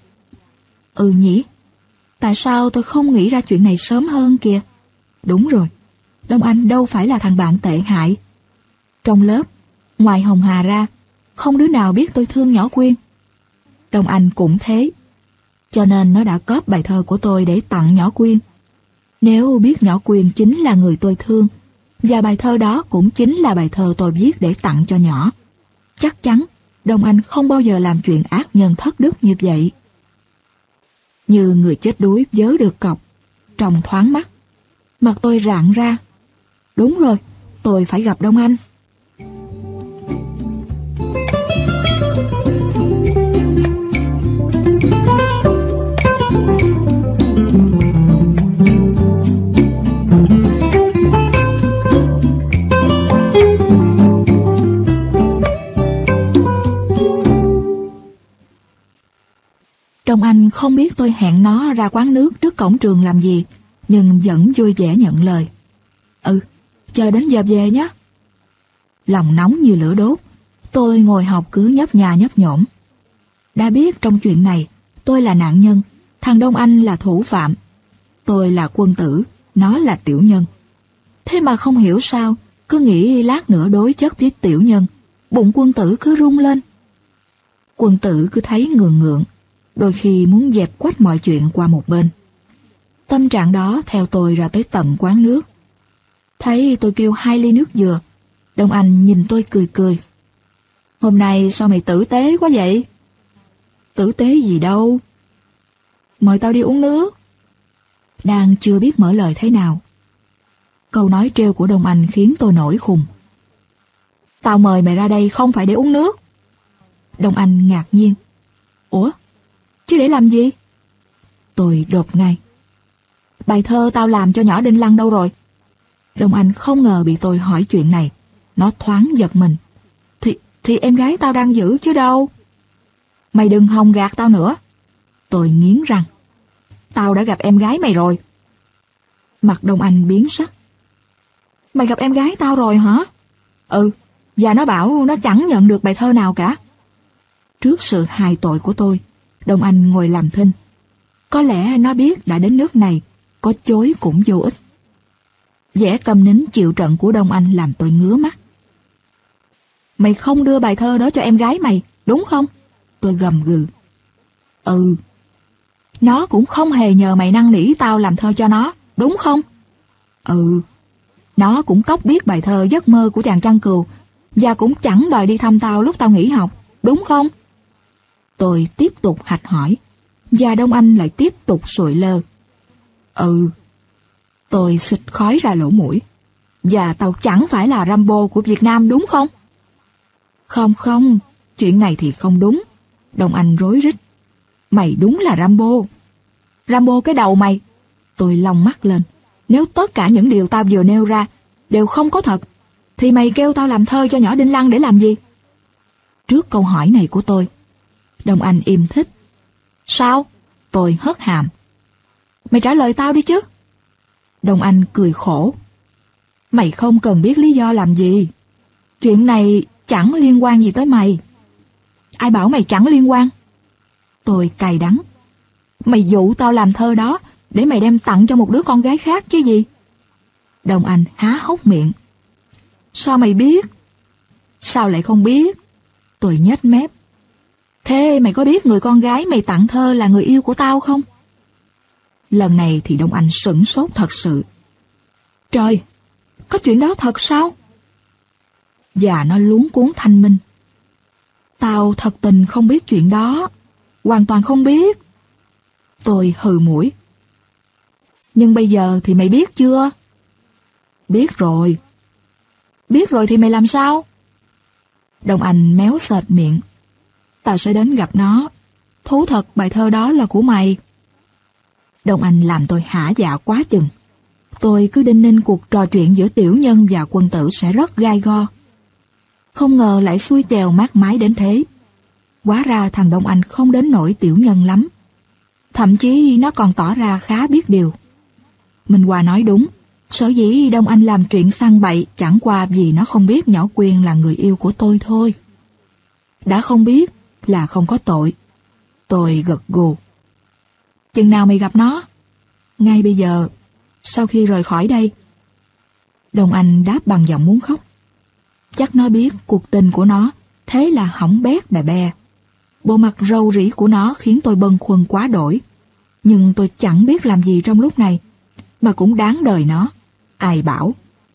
Ừ nhỉ? Tại sao tôi không nghĩ ra chuyện này sớm hơn kìa? Đúng rồi, Đông Anh đâu phải là thằng bạn tệ hại. Trong lớp, ngoài Hồng Hà ra, không đứa nào biết tôi thương nhỏ Quyên. Đông Anh cũng thế. Cho nên nó đã cóp bài thơ của tôi để tặng nhỏ Quyên. Nếu biết nhỏ Quyên chính là người tôi thương, và bài thơ đó cũng chính là bài thơ tôi viết để tặng cho nhỏ, chắc chắn Đông Anh không bao giờ làm chuyện ác nhân thất đức như vậy. Như người chết đuối vớ được cọc, trong thoáng mắt, mặt tôi rạng ra. Đúng rồi, tôi phải gặp Đông Anh. Đông Anh không biết tôi hẹn nó ra quán nước trước cổng trường làm gì, nhưng vẫn vui vẻ nhận lời. Ừ, chờ đến giờ về nhé. Lòng nóng như lửa đốt, tôi ngồi học cứ nhấp nha nhấp nhổm. Đã biết trong chuyện này, tôi là nạn nhân, thằng Đông Anh là thủ phạm. Tôi là quân tử, nó là tiểu nhân. Thế mà không hiểu sao, cứ nghĩ lát nữa đối chất với tiểu nhân, bụng quân tử cứ rung lên. Quân tử cứ thấy ngượng ngượng, đôi khi muốn dẹp quách mọi chuyện qua một bên. Tâm trạng đó theo tôi ra tới tận quán nước. Thấy tôi kêu 2 ly nước dừa, Đông Anh nhìn tôi cười cười. Hôm nay sao mày tử tế quá vậy? Tử tế gì đâu. Mời tao đi uống nước. Đang chưa biết mở lời thế nào. Câu nói trêu của Đông Anh khiến tôi nổi khùng. Tao mời mày ra đây không phải để uống nước. Đông Anh ngạc nhiên. Ủa? Chứ để làm gì? Tôi đột ngay. Bài thơ tao làm cho nhỏ Đinh Lăng đâu rồi? Đông Anh không ngờ bị tôi hỏi chuyện này. Nó thoáng giật mình. Thì em gái tao đang giữ chứ đâu. Mày đừng hòng gạt tao nữa. Tôi nghiến răng. Tao đã gặp em gái mày rồi. Mặt Đông Anh biến sắc. Mày gặp em gái tao rồi hả? Ừ, và nó bảo nó chẳng nhận được bài thơ nào cả. Trước sự hài tội của tôi, Đông Anh ngồi làm thinh. Có lẽ nó biết đã đến nước này, có chối cũng vô ích. Vẻ câm nín chịu trận của Đông Anh làm tôi ngứa mắt. Mày không đưa bài thơ đó cho em gái mày, đúng không? Tôi gầm gừ. Ừ. Nó cũng không hề nhờ mày năn nỉ tao làm thơ cho nó, đúng không? Ừ. Nó cũng cóc biết bài thơ Giấc mơ của chàng trăng cừu, và cũng chẳng đòi đi thăm tao lúc tao nghỉ học, đúng không? Tôi tiếp tục hạch hỏi, và Đông Anh lại tiếp tục sụi lơ. Ừ. Tôi xịt khói ra lỗ mũi. Và tao chẳng phải là Rambo của Việt Nam, đúng không? Không không, chuyện này thì không đúng. Đông Anh rối rít. Mày đúng là Rambo. Rambo cái đầu mày. Tôi long mắt lên. Nếu tất cả những điều tao vừa nêu ra đều không có thật, thì mày kêu tao làm thơ cho nhỏ Đinh Lăng để làm gì? Trước câu hỏi này của tôi, Đông Anh im thít. Sao? Tôi hất hàm. Mày trả lời tao đi chứ. Đông Anh cười khổ. Mày không cần biết lý do làm gì. Chuyện này chẳng liên quan gì tới mày. Ai bảo mày chẳng liên quan? Tôi cay đắng. Mày dụ tao làm thơ đó để mày đem tặng cho một đứa con gái khác chứ gì? Đông Anh há hốc miệng. Sao mày biết? Sao lại không biết? Tôi nhếch mép. Thế mày có biết người con gái mày tặng thơ là người yêu của tao không? Lần này thì Đông Anh sửng sốt thật sự. Trời, có chuyện đó thật sao? Và nó luống cuống thanh minh. Tao thật tình không biết chuyện đó. Hoàn toàn không biết. Tôi hừ mũi. Nhưng bây giờ thì mày biết chưa? Biết rồi. Biết rồi thì mày làm sao? Đông Anh méo sệt miệng. Tao sẽ đến gặp nó. Thú thật bài thơ đó là của mày. Đông Anh làm tôi hả dạ quá chừng. Tôi cứ đinh ninh cuộc trò chuyện giữa tiểu nhân và quân tử sẽ rất gai go. Không ngờ lại xuôi chèo mát mái đến thế. Hóa ra thằng Đông Anh không đến nỗi tiểu nhân lắm. Thậm chí nó còn tỏ ra khá biết điều. Minh Hoa nói đúng. Sở dĩ Đông Anh làm chuyện săn bậy chẳng qua vì nó không biết nhỏ Quyên là người yêu của tôi thôi. Đã không biết là không có tội. Tôi gật gù. Chừng nào mày gặp nó? Ngay bây giờ, sau khi rời khỏi đây. Đông Anh đáp bằng giọng muốn khóc. Chắc nó biết cuộc tình của nó, thế là hỏng bét bè bè. Bộ mặt râu rĩ của nó khiến tôi bâng khuâng quá đổi. Nhưng tôi chẳng biết làm gì trong lúc này, mà cũng đáng đời nó. Ai bảo.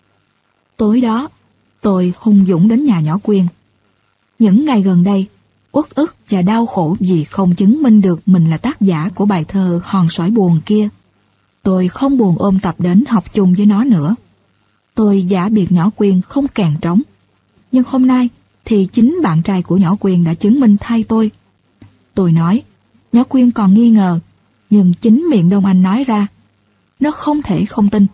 Tối đó, tôi hung dũng đến nhà nhỏ Quyên. Những ngày gần đây, uất ức và đau khổ vì không chứng minh được mình là tác giả của bài thơ Hòn sỏi buồn kia. Tôi không buồn ôm tập đến học chung với nó nữa. Tôi giả biệt nhỏ Quyên không kèn trống. Nhưng hôm nay thì chính bạn trai của nhỏ Quyên đã chứng minh thay tôi. Tôi nói, nhỏ Quyên còn nghi ngờ, nhưng chính miệng Đông Anh nói ra. Nó không thể không tin.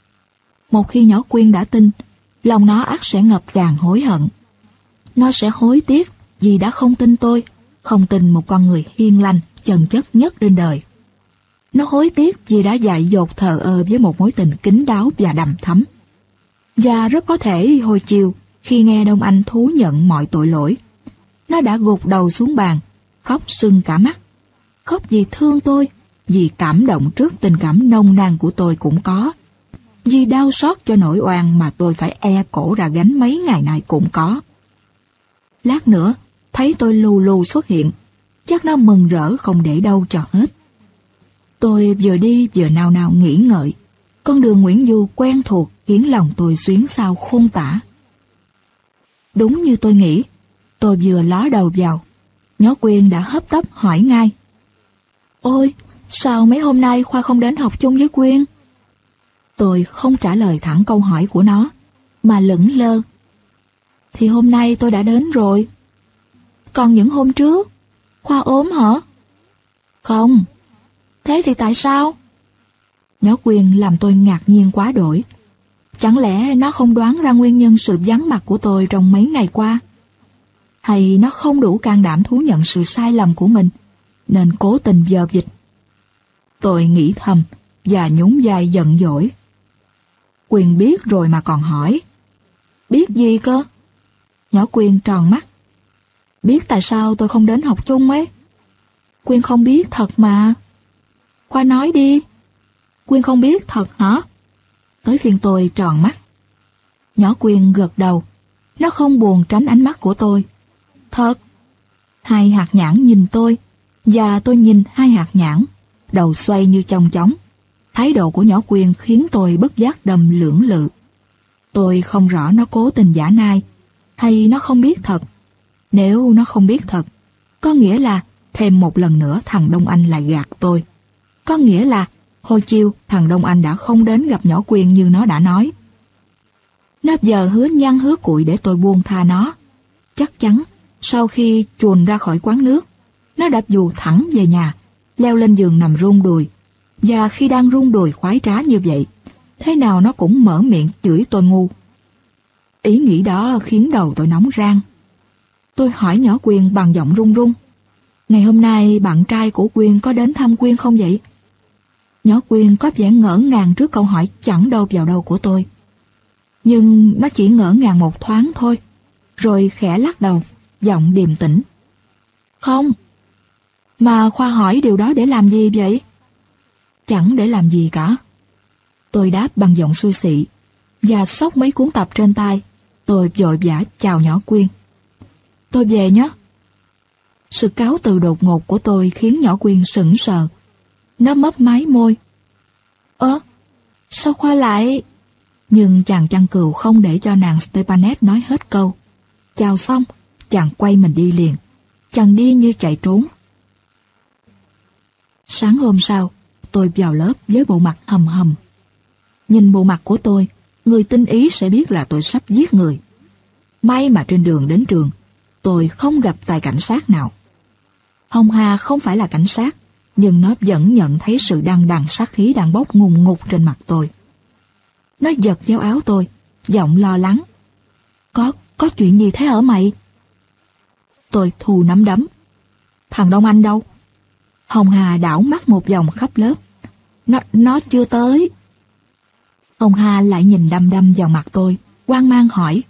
Một khi nhỏ Quyên đã tin, lòng nó ắt sẽ ngập tràn hối hận. Nó sẽ hối tiếc vì đã không tin tôi, không tin một con người hiền lành, chân chất nhất trên đời. Nó hối tiếc vì đã dại dột thờ ơ với một mối tình kín đáo và đằm thắm. Và rất có thể hồi chiều, khi nghe Đông Anh thú nhận mọi tội lỗi, nó đã gục đầu xuống bàn, khóc sưng cả mắt. Khóc vì thương tôi, vì cảm động trước tình cảm nông nàn của tôi cũng có. Vì đau xót cho nỗi oan mà tôi phải e cổ ra gánh mấy ngày nay cũng có. Lát nữa, thấy tôi lù lù xuất hiện, chắc nó mừng rỡ không để đâu cho hết. Tôi vừa đi vừa nao nao nghĩ ngợi. Con đường Nguyễn Du quen thuộc khiến lòng tôi xuyến xao khôn tả. Đúng như tôi nghĩ, tôi vừa ló đầu vào, nhỏ Quyên đã hấp tấp hỏi ngay. Ôi, sao mấy hôm nay Khoa không đến học chung với Quyên? Tôi không trả lời thẳng câu hỏi của nó, mà lững lơ. Thì hôm nay tôi đã đến rồi. Còn những hôm trước, Khoa ốm hả? Không. Thế thì tại sao? Nhỏ Quyên làm tôi ngạc nhiên quá đổi. Chẳng lẽ nó không đoán ra nguyên nhân sự vắng mặt của tôi trong mấy ngày qua? Hay nó không đủ can đảm thú nhận sự sai lầm của mình, nên cố tình vờ vịt? Tôi nghĩ thầm và nhún vai giận dỗi. Quyên biết rồi mà còn hỏi. Biết gì cơ? Nhỏ Quyên tròn mắt. Biết tại sao tôi không đến học chung ấy? Quyên không biết thật mà. Khoa nói đi. Quyên không biết thật hả? Tới phiên tôi tròn mắt. Nhỏ Quyên gật đầu. Nó không buồn tránh ánh mắt của tôi. Thật. Hai hạt nhãn nhìn tôi, và tôi nhìn hai hạt nhãn, đầu xoay như chong chóng. Thái độ của nhỏ Quyên khiến tôi bất giác đầm lưỡng lự. Tôi không rõ nó cố tình giả nai, hay nó không biết thật. Nếu nó không biết thật, có nghĩa là thêm một lần nữa thằng Đông Anh lại gạt tôi. Có nghĩa là hồi chiều thằng Đông Anh đã không đến gặp nhỏ Quyên như nó đã nói. Nó giờ hứa nhăn hứa cuội để tôi buông tha nó. Chắc chắn sau khi chuồn ra khỏi quán nước, nó đạp dù thẳng về nhà, leo lên giường nằm run đùi. Và khi đang run đùi khoái trá như vậy, thế nào nó cũng mở miệng chửi tôi ngu. Ý nghĩ đó khiến đầu tôi nóng rang. Tôi hỏi nhỏ Quyên bằng giọng run run. Ngày hôm nay bạn trai của Quyên có đến thăm Quyên không vậy? Nhỏ Quyên có vẻ ngỡ ngàng trước câu hỏi chẳng đâu vào đâu của tôi. Nhưng nó chỉ ngỡ ngàng một thoáng thôi, rồi khẽ lắc đầu, giọng điềm tĩnh. Không. Mà Khoa hỏi điều đó để làm gì vậy? Chẳng để làm gì cả. Tôi đáp bằng giọng xui xị, và xốc mấy cuốn tập trên tay. Tôi vội vã chào nhỏ Quyên. Tôi về nhé. Sự cáo từ đột ngột của tôi khiến nhỏ Quyên sững sờ. Nó mấp máy môi. Sao Khoa lại... Nhưng chàng chăn cừu không để cho nàng Stepanet nói hết câu. Chào xong, chàng quay mình đi liền. Chàng đi như chạy trốn. Sáng hôm sau, tôi vào lớp với bộ mặt hầm hầm. Nhìn bộ mặt của tôi, người tinh ý sẽ biết là tôi sắp giết người. May mà trên đường đến trường, tôi không gặp tài cảnh sát nào. Hồng Hà không phải là cảnh sát, nhưng nó vẫn nhận thấy sự đằng đằng sát khí đang bốc ngùn ngụt trên mặt tôi. Nó giật vào áo tôi, giọng lo lắng. Có chuyện gì thế hả mày? Tôi thù nắm đấm. Thằng Đông Anh đâu? Hồng Hà đảo mắt một vòng khắp lớp. Nó chưa tới. Hồng Hà lại nhìn đăm đăm vào mặt tôi, hoang mang hỏi.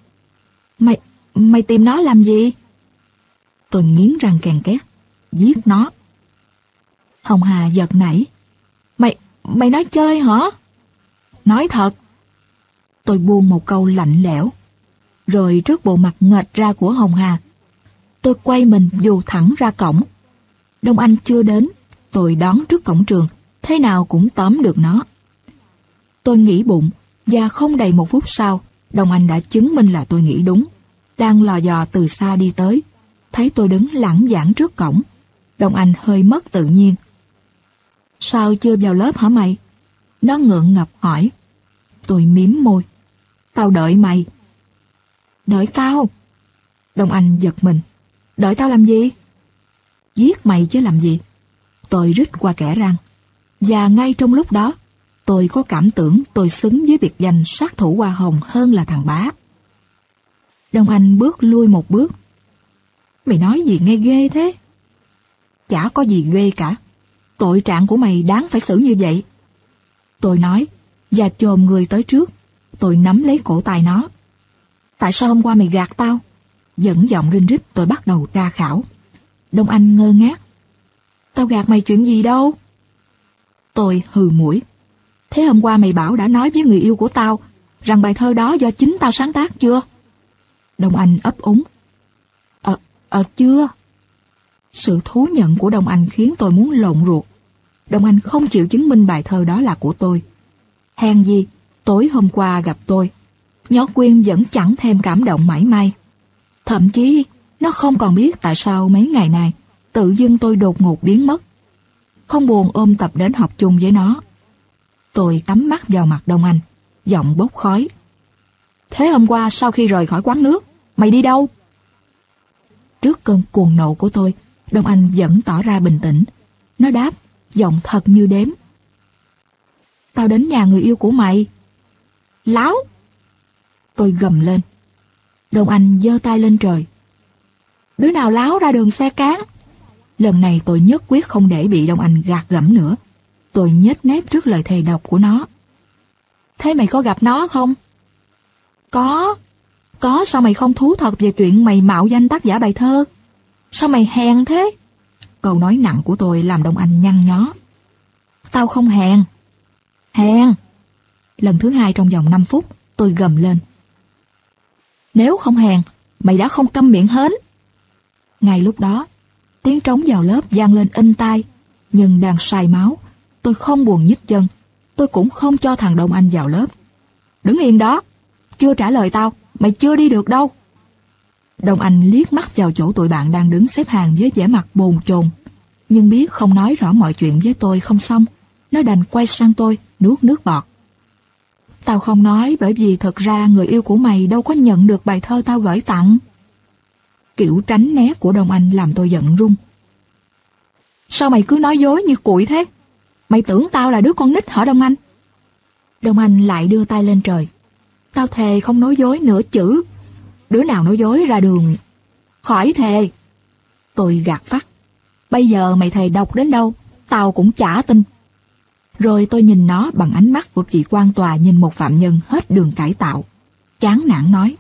Mày tìm nó làm gì? Tôi nghiến răng kèn két. Giết nó. Hồng Hà giật nảy. Mày nói chơi hả? Nói thật. Tôi buông một câu lạnh lẽo. Rồi trước bộ mặt nghệch ra của Hồng Hà, tôi quay mình dù thẳng ra cổng. Đông Anh chưa đến, tôi đón trước cổng trường, thế nào cũng tóm được nó. Tôi nghĩ bụng, và không đầy một phút sau, Đông Anh đã chứng minh là tôi nghĩ đúng. Đang lò dò từ xa đi tới, thấy tôi đứng lẳng giảng trước cổng. Đông Anh hơi mất tự nhiên. Sao chưa vào lớp hả mày? Nó ngượng ngập hỏi. Tôi mím môi. Tao đợi mày. Đợi tao? Đông Anh giật mình. Đợi tao làm gì? Giết mày chứ làm gì? Tôi rít qua kẽ răng. Và ngay trong lúc đó, tôi có cảm tưởng tôi xứng với biệt danh sát thủ hoa hồng hơn là thằng Bá. Đông Anh bước lui một bước. Mày nói gì nghe ghê thế? Chả có gì ghê cả. Tội trạng của mày đáng phải xử như vậy. Tôi nói, và chồm người tới trước. Tôi nắm lấy cổ tay nó. Tại sao hôm qua mày gạt tao? Dẫn giọng rinh rít tôi bắt đầu tra khảo. Đông Anh ngơ ngác. Tao gạt mày chuyện gì đâu? Tôi hừ mũi. Thế hôm qua mày bảo đã nói với người yêu của tao rằng bài thơ đó do chính tao sáng tác chưa? Đông Anh ấp úng. Chưa. Sự thú nhận của Đông Anh khiến tôi muốn lộn ruột. Đông Anh không chịu chứng minh bài thơ đó là của tôi. Hèn gì, tối hôm qua gặp tôi, nhỏ Quyên vẫn chẳng thêm cảm động mảy may. Thậm chí, nó không còn biết tại sao mấy ngày này, tự dưng tôi đột ngột biến mất. Không buồn ôm tập đến học chung với nó. Tôi cắm mắt vào mặt Đông Anh, giọng bốc khói. Thế hôm qua sau khi rời khỏi quán nước, mày đi đâu? Trước cơn cuồng nộ của tôi, Đông Anh vẫn tỏ ra bình tĩnh. Nó đáp, giọng thật như đếm. Tao đến nhà người yêu của mày. Láo! Tôi gầm lên. Đông Anh giơ tay lên trời. Đứa nào láo ra đường xe cán? Lần này tôi nhất quyết không để bị Đông Anh gạt gẫm nữa. Tôi nhếch mép trước lời thề độc của nó. Thế mày có gặp nó không? Có. Sao mày không thú thật về chuyện mày mạo danh tác giả bài thơ? Sao mày hèn thế? Câu nói nặng của tôi làm Đông Anh nhăn nhó. Tao không hèn. Hèn. Lần thứ 2 trong vòng 5 phút, tôi gầm lên. Nếu không hèn, mày đã không câm miệng hến. Ngay lúc đó, tiếng trống vào lớp vang lên inh tai, nhưng đang say máu, tôi không buồn nhích chân. Tôi cũng không cho thằng Đông Anh vào lớp. Đứng yên đó, chưa trả lời tao, mày chưa đi được đâu. Đông Anh liếc mắt vào chỗ tụi bạn đang đứng xếp hàng với vẻ mặt bồn chồn, nhưng biết không nói rõ mọi chuyện với tôi không xong, nó đành quay sang tôi, nuốt nước bọt. Tao không nói bởi vì thật ra người yêu của mày đâu có nhận được bài thơ tao gửi tặng. Kiểu tránh né của Đông Anh làm tôi giận run. Sao mày cứ nói dối như cuội thế? Mày tưởng tao là đứa con nít hả Đông Anh? Đông Anh lại đưa tay lên trời. Tao thề không nói dối nửa chữ. Đứa nào nói dối ra đường. Khỏi thề. Tôi gạt phắt. Bây giờ mày thề độc đến đâu, tao cũng chả tin. Rồi tôi nhìn nó bằng ánh mắt của chị quan tòa nhìn một phạm nhân hết đường cải tạo. Chán nản nói.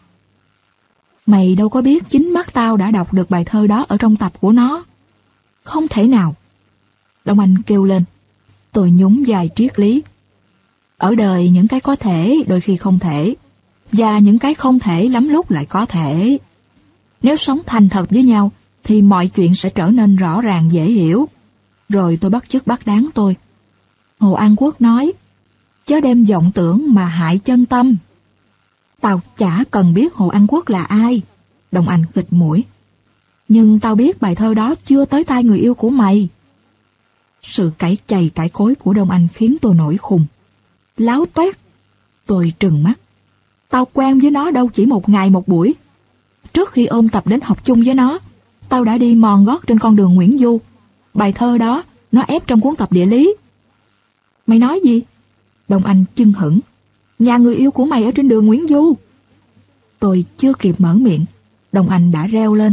Mày đâu có biết chính mắt tao đã đọc được bài thơ đó ở trong tập của nó. Không thể nào. Đông Anh kêu lên. Tôi nhún vai triết lý. Ở đời những cái có thể đôi khi không thể, và những cái không thể lắm lúc lại có thể. Nếu sống thành thật với nhau thì mọi chuyện sẽ trở nên rõ ràng dễ hiểu. Rồi tôi bắt chước bắt đáng tôi. Hồ An Quốc nói, chớ đem vọng tưởng mà hại chân tâm. Tao chả cần biết Hồ An Quốc là ai. Đông Anh khịt mũi. Nhưng tao biết bài thơ đó chưa tới tai người yêu của mày. Sự cãi chày cãi cối của Đông Anh khiến tôi nổi khùng. Láo toét. Tôi trừng mắt. Tao quen với nó đâu chỉ một ngày một buổi. Trước khi ôm tập đến học chung với nó, tao đã đi mòn gót trên con đường Nguyễn Du. Bài thơ đó nó ép trong cuốn tập địa lý. Mày nói gì? Đông Anh chưng hửng. Nhà người yêu của mày ở trên đường Nguyễn Du. Tôi chưa kịp mở miệng, Đông Anh đã reo lên.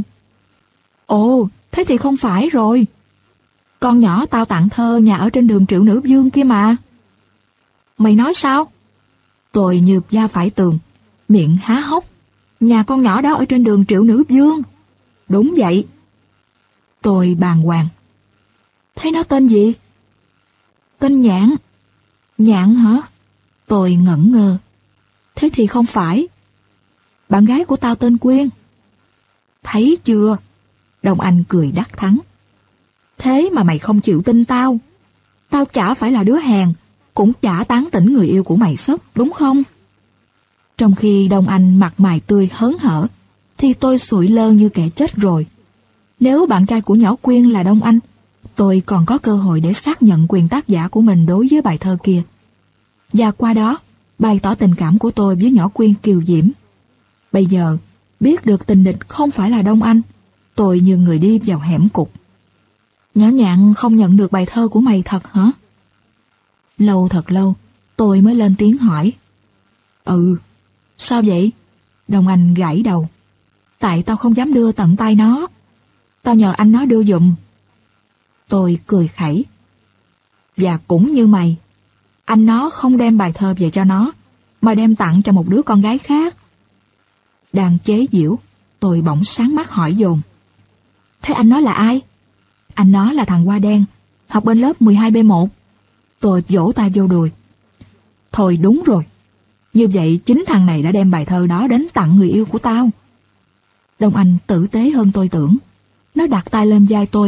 Ồ, thế thì không phải rồi. Con nhỏ tao tặng thơ nhà ở trên đường Triệu Nữ Dương kia mà. Mày nói sao? Tôi nhịp da phải tường, miệng há hốc. Nhà con nhỏ đó ở trên đường Triệu Nữ Dương. Đúng vậy. Tôi bàng hoàng. Thế nó tên gì? Tên Nhạn. Nhạn hả? Tôi ngẩn ngơ. Thế thì không phải. Bạn gái của tao tên Quyên. Thấy chưa? Đông Anh cười đắc thắng. Thế mà mày không chịu tin tao. Tao chả phải là đứa hèn, cũng chả tán tỉnh người yêu của mày sất, đúng không? Trong khi Đông Anh mặt mày tươi hớn hở, thì tôi sụi lơ như kẻ chết rồi. Nếu bạn trai của nhỏ Quyên là Đông Anh, tôi còn có cơ hội để xác nhận quyền tác giả của mình đối với bài thơ kia. Và qua đó, bày tỏ tình cảm của tôi với nhỏ Quyên kiều diễm. Bây giờ, biết được tình địch không phải là Đông Anh, tôi như người đi vào hẻm cụt. Nhỏ Nhạn không nhận được bài thơ của mày thật hả? Lâu thật lâu, tôi mới lên tiếng hỏi. Ừ, sao vậy? Đông Anh gãi đầu. Tại tao không dám đưa tận tay nó. Tao nhờ anh nó đưa giùm. Tôi cười khẩy. Và cũng như mày, anh nó không đem bài thơ về cho nó, mà đem tặng cho một đứa con gái khác. Đang chế giễu, tôi bỗng sáng mắt hỏi dồn. Thế anh nó là ai? Anh nó là thằng Hoa Đen, học bên lớp 12B1. Tôi vỗ tay vô đùi. Thôi đúng rồi. Như vậy chính thằng này đã đem bài thơ đó đến tặng người yêu của tao. Đông Anh tử tế hơn tôi tưởng. Nó đặt tay lên vai tôi.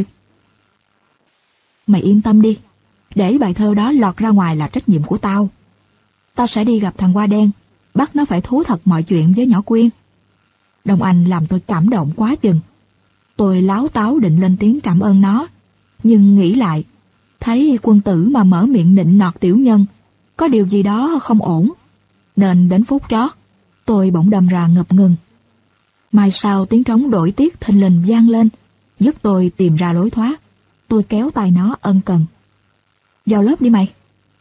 Mày yên tâm đi. Để bài thơ đó lọt ra ngoài là trách nhiệm của tao. Tao sẽ đi gặp thằng Hoa Đen, bắt nó phải thú thật mọi chuyện với nhỏ Quyên. Đông Anh làm tôi cảm động quá chừng. Tôi láo táo định lên tiếng cảm ơn nó, nhưng nghĩ lại, thấy quân tử mà mở miệng nịnh nọt tiểu nhân, có điều gì đó không ổn. Nên đến phút chót, tôi bỗng đâm ra ngập ngừng. Mai sau tiếng trống đổi tiết thình lình vang lên, giúp tôi tìm ra lối thoát. Tôi kéo tay nó ân cần. Vào lớp đi mày.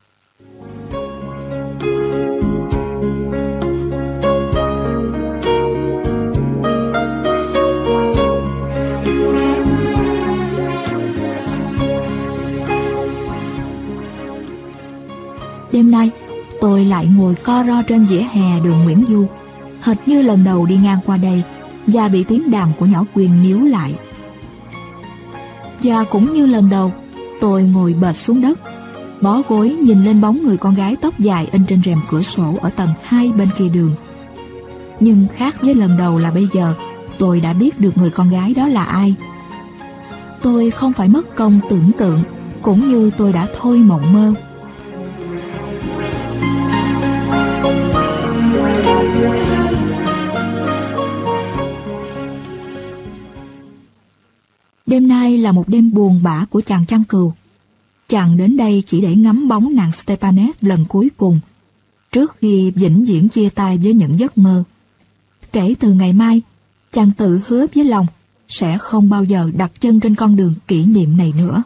Đêm nay, tôi lại ngồi co ro trên vỉa hè đường Nguyễn Du, hệt như lần đầu đi ngang qua đây, và bị tiếng đàn của nhỏ Quyên níu lại. Và cũng như lần đầu, tôi ngồi bệt xuống đất, bó gối nhìn lên bóng người con gái tóc dài in trên rèm cửa sổ ở tầng 2 bên kia đường. Nhưng khác với lần đầu là bây giờ, tôi đã biết được người con gái đó là ai. Tôi không phải mất công tưởng tượng, cũng như tôi đã thôi mộng mơ. Đêm nay là một đêm buồn bã của chàng chăn cừu. Chàng đến đây chỉ để ngắm bóng nàng Stepanet lần cuối cùng, trước khi vĩnh viễn chia tay với những giấc mơ. Kể từ ngày mai, chàng tự hứa với lòng sẽ không bao giờ đặt chân trên con đường kỷ niệm này nữa.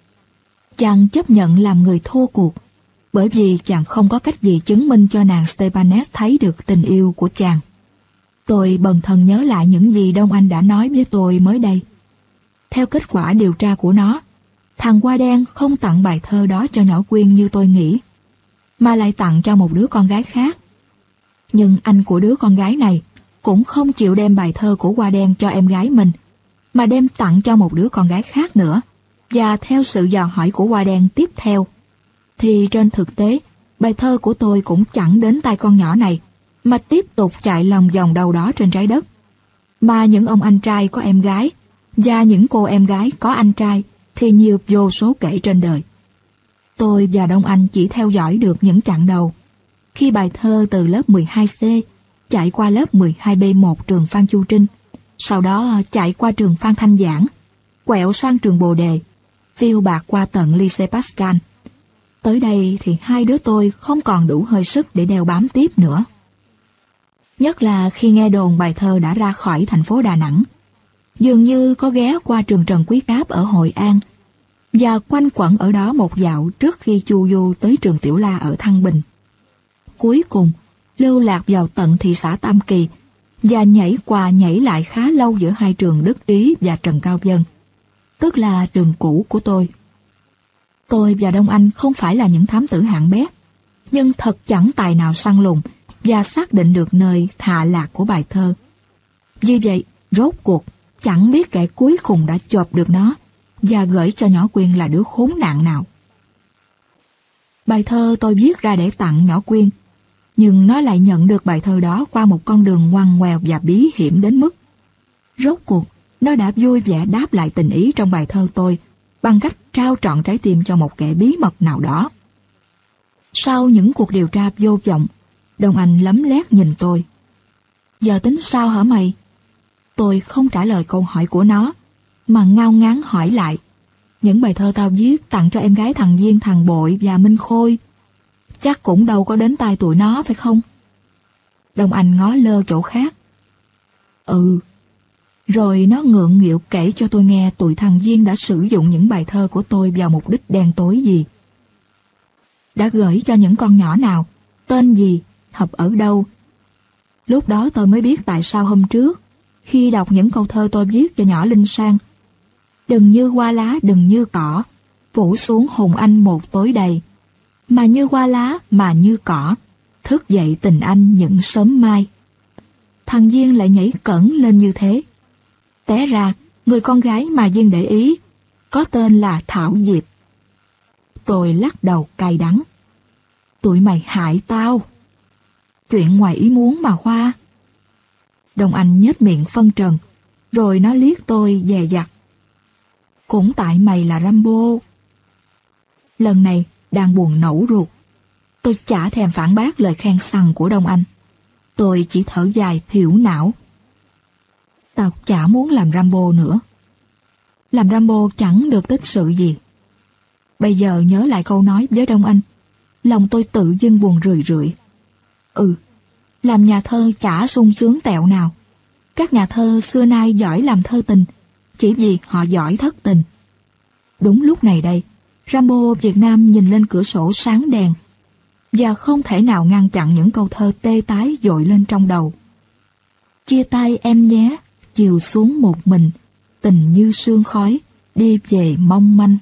Chàng chấp nhận làm người thua cuộc, bởi vì chàng không có cách gì chứng minh cho nàng Stepanet thấy được tình yêu của chàng. Tôi bần thần nhớ lại những gì Đông Anh đã nói với tôi mới đây. Theo kết quả điều tra của nó, thằng Hoa Đen không tặng bài thơ đó cho nhỏ Quyên như tôi nghĩ, mà lại tặng cho một đứa con gái khác. Nhưng anh của đứa con gái này cũng không chịu đem bài thơ của Hoa Đen cho em gái mình, mà đem tặng cho một đứa con gái khác nữa. Và theo sự dò hỏi của Hoa Đen tiếp theo, thì trên thực tế, bài thơ của tôi cũng chẳng đến tay con nhỏ này, mà tiếp tục chạy lòng vòng đâu đó trên trái đất. Mà những ông anh trai có em gái, và những cô em gái có anh trai, thì nhiều vô số kể trên đời. Tôi và Đông Anh chỉ theo dõi được những chặng đầu, khi bài thơ từ lớp 12C chạy qua lớp 12B1 trường Phan Chu Trinh, sau đó chạy qua trường Phan Thanh Giảng, quẹo sang trường Bồ Đề, phiêu bạt qua tận Lycée Pascal. Tới đây thì hai đứa tôi không còn đủ hơi sức để đeo bám tiếp nữa. Nhất là khi nghe đồn bài thơ đã ra khỏi thành phố Đà Nẵng, dường như có ghé qua trường Trần Quý Cáp ở Hội An, và quanh quẩn ở đó một dạo trước khi chu du tới trường Tiểu La ở Thăng Bình. Cuối cùng, lưu lạc vào tận thị xã Tam Kỳ, và nhảy qua nhảy lại khá lâu giữa hai trường Đức Trí và Trần Cao Vân, tức là trường cũ của tôi. Tôi và Đông Anh không phải là những thám tử hạng bét, nhưng thật chẳng tài nào săn lùng và xác định được nơi hạ lạc của bài thơ. Vì vậy, rốt cuộc, chẳng biết kẻ cuối cùng đã chộp được nó và gửi cho nhỏ Quyên là đứa khốn nạn nào. Bài thơ tôi viết ra để tặng nhỏ Quyên, nhưng nó lại nhận được bài thơ đó qua một con đường ngoằn ngoèo và bí hiểm đến mức rốt cuộc nó đã vui vẻ đáp lại tình ý trong bài thơ tôi bằng cách trao trọn trái tim cho một kẻ bí mật nào đó. Sau những cuộc điều tra vô vọng, Đông Anh lấm lét nhìn tôi. Giờ tính sao hả mày? Tôi không trả lời câu hỏi của nó, mà ngao ngán hỏi lại. Những bài thơ tao viết tặng cho em gái thằng Viên, thằng Bội và Minh Khôi, chắc cũng đâu có đến tay tụi nó phải không? Đông Anh ngó lơ chỗ khác. Ừ. Rồi nó ngượng nghịu kể cho tôi nghe tụi thằng Viên đã sử dụng những bài thơ của tôi vào mục đích đen tối gì. Đã gửi cho những con nhỏ nào, tên gì, học ở đâu. Lúc đó tôi mới biết tại sao hôm trước, khi đọc những câu thơ tôi viết cho nhỏ Linh Sang, đừng như hoa lá, đừng như cỏ, phủ xuống hồn anh một tối đầy, mà như hoa lá, mà như cỏ, thức dậy tình anh những sớm mai. Thằng Viên lại nhảy cẫng lên như thế. Té ra, người con gái mà Viên để ý có tên là Thảo Diệp. Tôi lắc đầu cay đắng. Tụi mày hại tao. Chuyện ngoài ý muốn mà Khoa. Đông Anh nhếch miệng phân trần, rồi nó liếc tôi dè dặt. Cũng tại mày là Rambo. Lần này đang buồn nẫu ruột, tôi chả thèm phản bác lời khen sằng của Đông Anh. Tôi chỉ thở dài thiểu não. Tao chả muốn làm Rambo nữa. Làm Rambo chẳng được tích sự gì. Bây giờ nhớ lại câu nói với Đông Anh, lòng tôi tự dưng buồn rười rượi. Làm nhà thơ chả sung sướng tẹo nào. Các nhà thơ xưa nay giỏi làm thơ tình, chỉ vì họ giỏi thất tình. Đúng lúc này đây, Rambo Việt Nam nhìn lên cửa sổ sáng đèn, và không thể nào ngăn chặn những câu thơ tê tái dội lên trong đầu. Chia tay em nhé, chiều xuống một mình, tình như sương khói, đi về mong manh.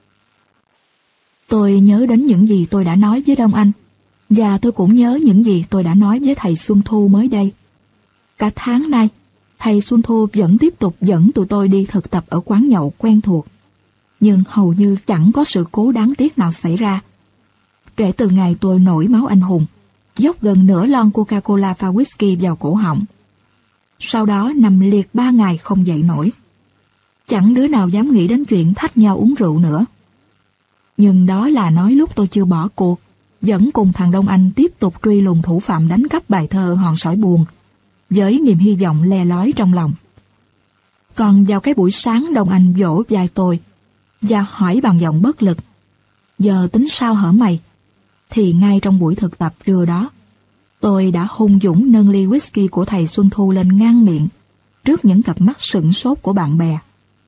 Tôi nhớ đến những gì tôi đã nói với Đông Anh, và tôi cũng nhớ những gì tôi đã nói với thầy Xuân Thu mới đây. Cả tháng nay, thầy Xuân Thu vẫn tiếp tục dẫn tụi tôi đi thực tập ở quán nhậu quen thuộc. nhưng hầu như chẳng có sự cố đáng tiếc nào xảy ra. Kể từ ngày tôi nổi máu anh hùng, dốc gần nửa lon Coca-Cola pha whisky vào cổ họng. Sau đó nằm liệt 3 ngày không dậy nổi. Chẳng đứa nào dám nghĩ đến chuyện thách nhau uống rượu nữa. Nhưng đó là nói lúc tôi chưa bỏ cuộc, vẫn cùng thằng Đông Anh tiếp tục truy lùng thủ phạm đánh cắp bài thơ Hòn sỏi buồn, với niềm hy vọng le lói trong lòng. Còn vào cái buổi sáng, Đông Anh vỗ vai tôi và hỏi bằng giọng bất lực: "Giờ tính sao hở mày?" Thì ngay trong buổi thực tập trưa đó, tôi đã hung dũng nâng ly whisky của thầy Xuân Thu lên ngang miệng trước những cặp mắt sửng sốt của bạn bè.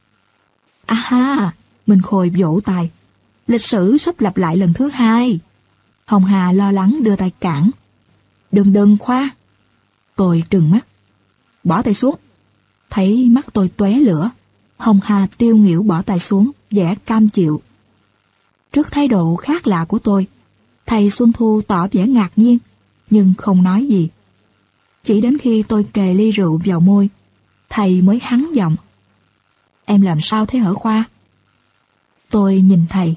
"Ha!" Minh Khôi vỗ tay. "Lịch sử sắp lặp lại lần thứ 2. Hồng Hà lo lắng đưa tay cản. Đừng khoa." Tôi trừng mắt. "Bỏ tay xuống." Thấy mắt tôi tóe lửa, Hồng Hà tiêu nghỉu bỏ tay xuống, vẻ cam chịu. Trước thái độ khác lạ của tôi, thầy Xuân Thu tỏ vẻ ngạc nhiên, nhưng không nói gì. Chỉ đến khi tôi kề ly rượu vào môi, thầy mới hắng giọng: "Em làm sao thế hở Khoa?" Tôi nhìn thầy.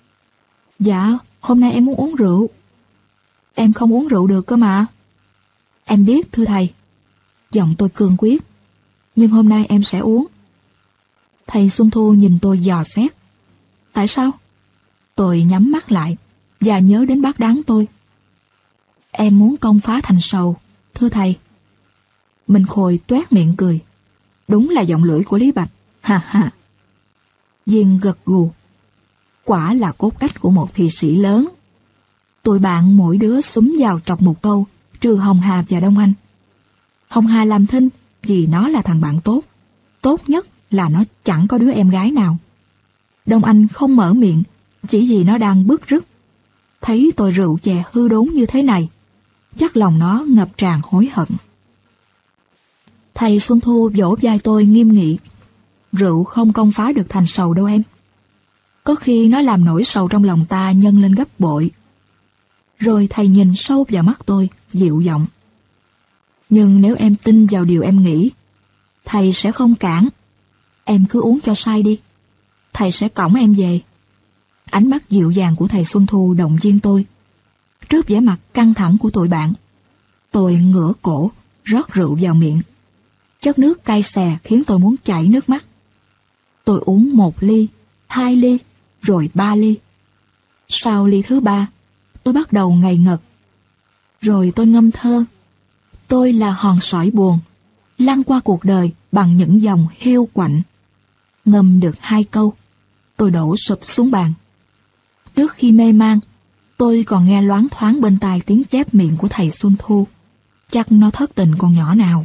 "Dạ, hôm nay em muốn uống rượu." "Em không uống rượu được cơ mà." "Em biết thưa thầy." Giọng tôi cương quyết. "Nhưng hôm nay em sẽ uống." Thầy Xuân Thu nhìn tôi dò xét. "Tại sao?" Tôi nhắm mắt lại và nhớ đến bác Đáng tôi. "Em muốn công phá thành sầu, thưa thầy." Minh Khôi toét miệng cười. Đúng là giọng lưỡi của Lý Bạch. Ha ha. Diên gật gù. Quả là cốt cách của một thị sĩ lớn. Tụi bạn mỗi đứa xúm vào chọc một câu, trừ Hồng Hà và Đông Anh. Hồng Hà làm thinh vì nó là thằng bạn tốt. Tốt nhất là nó chẳng có đứa em gái nào. Đông Anh không mở miệng chỉ vì nó đang bứt rứt. Thấy tôi rượu chè hư đốn như thế này, chắc lòng nó ngập tràn hối hận. Thầy Xuân Thu vỗ vai tôi nghiêm nghị. "Rượu không công phá được thành sầu đâu em. Có khi nó làm nỗi sầu trong lòng ta nhân lên gấp bội." Rồi thầy nhìn sâu vào mắt tôi, dịu giọng: "Nhưng nếu em tin vào điều em nghĩ, thầy sẽ không cản. Em cứ uống cho say đi. Thầy sẽ cõng em về." Ánh mắt dịu dàng của thầy Xuân Thu động viên tôi. Trước vẻ mặt căng thẳng của tụi bạn, tôi ngửa cổ, rót rượu vào miệng. Chất nước cay xè khiến tôi muốn chảy nước mắt. Tôi uống 1 ly, 2 ly, rồi 3 ly. Sau ly thứ 3, tôi bắt đầu ngây ngật. Rồi tôi ngâm thơ. Tôi là hòn sỏi buồn, lăn qua cuộc đời bằng những dòng hiu quạnh. Ngâm được 2 câu, tôi đổ sụp xuống bàn. Trước khi mê man, tôi còn nghe loáng thoáng bên tai tiếng chép miệng của thầy Xuân Thu. Chắc nó thất tình con nhỏ nào.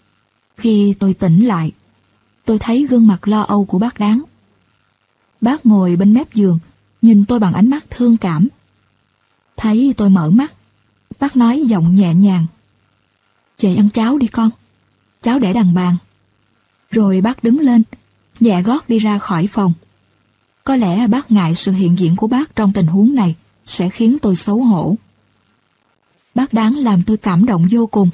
Khi tôi tỉnh lại, tôi thấy gương mặt lo âu của bác Đáng. Bác ngồi bên mép giường, nhìn tôi bằng ánh mắt thương cảm. Thấy tôi mở mắt, bác nói giọng nhẹ nhàng: "Về ăn cháo đi con, cháo để đằng bàn." Rồi bác đứng lên, nhẹ gót đi ra khỏi phòng. Có lẽ bác ngại sự hiện diện của bác trong tình huống này sẽ khiến tôi xấu hổ. Bác Đáng làm tôi cảm động vô cùng.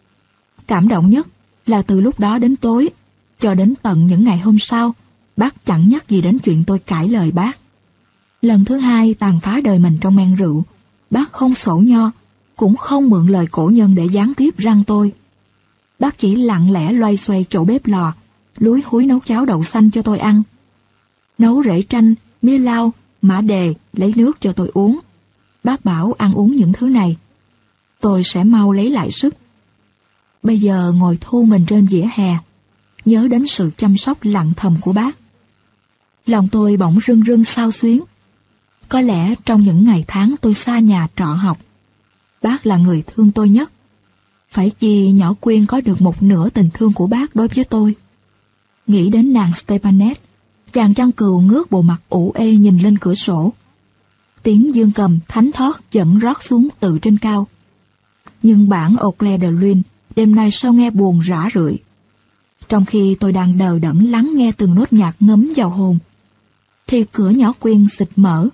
Cảm động nhất là từ lúc đó đến tối, cho đến tận những ngày hôm sau, bác chẳng nhắc gì đến chuyện tôi cãi lời bác. Lần thứ 2 tàn phá đời mình trong men rượu, bác không sổ nho, cũng không mượn lời cổ nhân để gián tiếp răng tôi. Bác chỉ lặng lẽ loay xoay chỗ bếp lò, lúi húi nấu cháo đậu xanh cho tôi ăn. Nấu rễ chanh, mía lau, mã đề, lấy nước cho tôi uống. Bác bảo ăn uống những thứ này, tôi sẽ mau lấy lại sức. Bây giờ ngồi thu mình trên vỉa hè, nhớ đến sự chăm sóc lặng thầm của bác. Lòng tôi bỗng rưng rưng xao xuyến. Có lẽ trong những ngày tháng tôi xa nhà trọ học, bác là người thương tôi nhất. Phải chi nhỏ Quyên có được một nửa tình thương của bác đối với tôi. Nghĩ đến nàng Stepanet, chàng chăn cừu ngước bộ mặt ủ ê nhìn lên cửa sổ. Tiếng dương cầm thánh thót dẫn rót xuống từ trên cao. Nhưng bản Au Clair de Lune đêm nay sao nghe buồn rã rượi. Trong khi tôi đang đờ đẫn lắng nghe từng nốt nhạc ngấm vào hồn, thì cửa nhỏ Quyên xịt mở.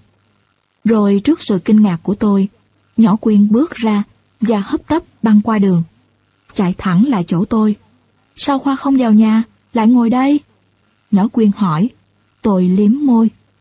Rồi trước sự kinh ngạc của tôi, nhỏ Quyên bước ra và hấp tấp băng qua đường, chạy thẳng lại chỗ tôi. "Sao Khoa không vào nhà, lại ngồi đây?" Nhỏ Quyên hỏi. Tôi liếm môi.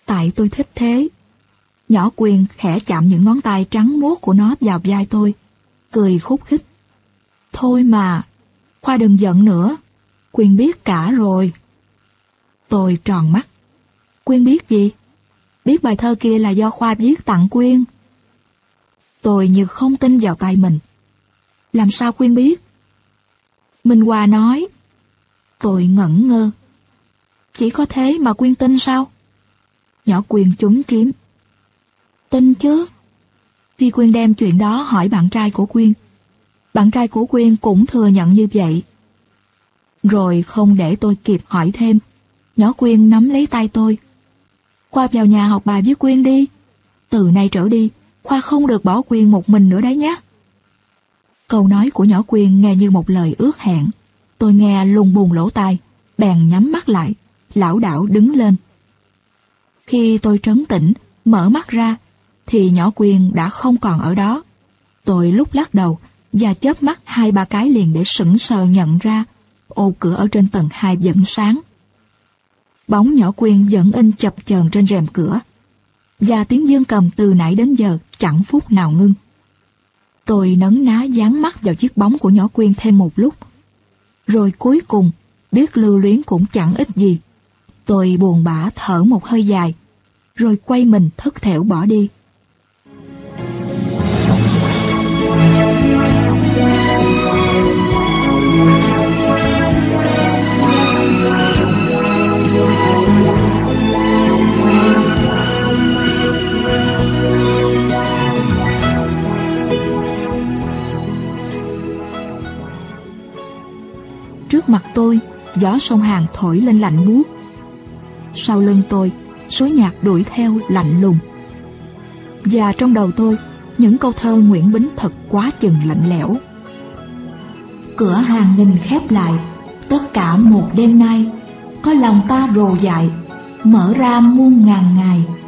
Tại tôi thích thế. Nhỏ Quyên khẽ chạm những ngón tay trắng muốt của nó vào vai tôi, cười khúc khích. Thôi mà, Khoa đừng giận nữa, Quyên biết cả rồi. Tôi tròn mắt. Quyên biết gì? Biết bài thơ kia là do Khoa viết tặng Quyên. Tôi như không tin vào tay mình. Làm sao Quyên biết? Minh Hoa nói. Tôi ngẩn ngơ. Chỉ có thế mà Quyên tin sao? Nhỏ Quyên chúm chím. Tin chứ. Khi Quyên đem chuyện đó hỏi bạn trai của Quyên, bạn trai của Quyên cũng thừa nhận như vậy. Rồi không để tôi kịp hỏi thêm, nhỏ Quyên nắm lấy tay tôi. Khoa vào nhà học bài với Quyên đi. Từ nay trở đi, Khoa không được bỏ Quyên một mình nữa đấy nhé. Câu nói của nhỏ Quyên nghe như một lời ước hẹn. Tôi nghe lùng bùng lỗ tai, bèn nhắm mắt lại, lảo đảo đứng lên. Khi tôi trấn tĩnh, mở mắt ra, thì nhỏ Quyên đã không còn ở đó. Tôi lúc lắc đầu và chớp mắt 2-3 cái liền để sững sờ nhận ra ô cửa ở trên tầng 2 vẫn sáng. Bóng nhỏ Quyên vẫn in chập chờn trên rèm cửa, và tiếng dương cầm từ nãy đến giờ chẳng phút nào ngưng. Tôi nấn ná dán mắt vào chiếc bóng của nhỏ Quyên thêm một lúc. Rồi cuối cùng, biết lưu luyến cũng chẳng ích gì. Tôi buồn bã thở một hơi dài, rồi quay mình thất thểu bỏ đi. Trước mặt tôi, gió sông Hàn thổi lên lạnh buốt. Sau lưng tôi, suối nhạc đuổi theo lạnh lùng. Và trong đầu tôi, những câu thơ Nguyễn Bính thật quá chừng lạnh lẽo. Cửa hàng nghìn khép lại, tất cả một đêm nay, có lòng ta rồ dại, mở ra muôn ngàn ngày.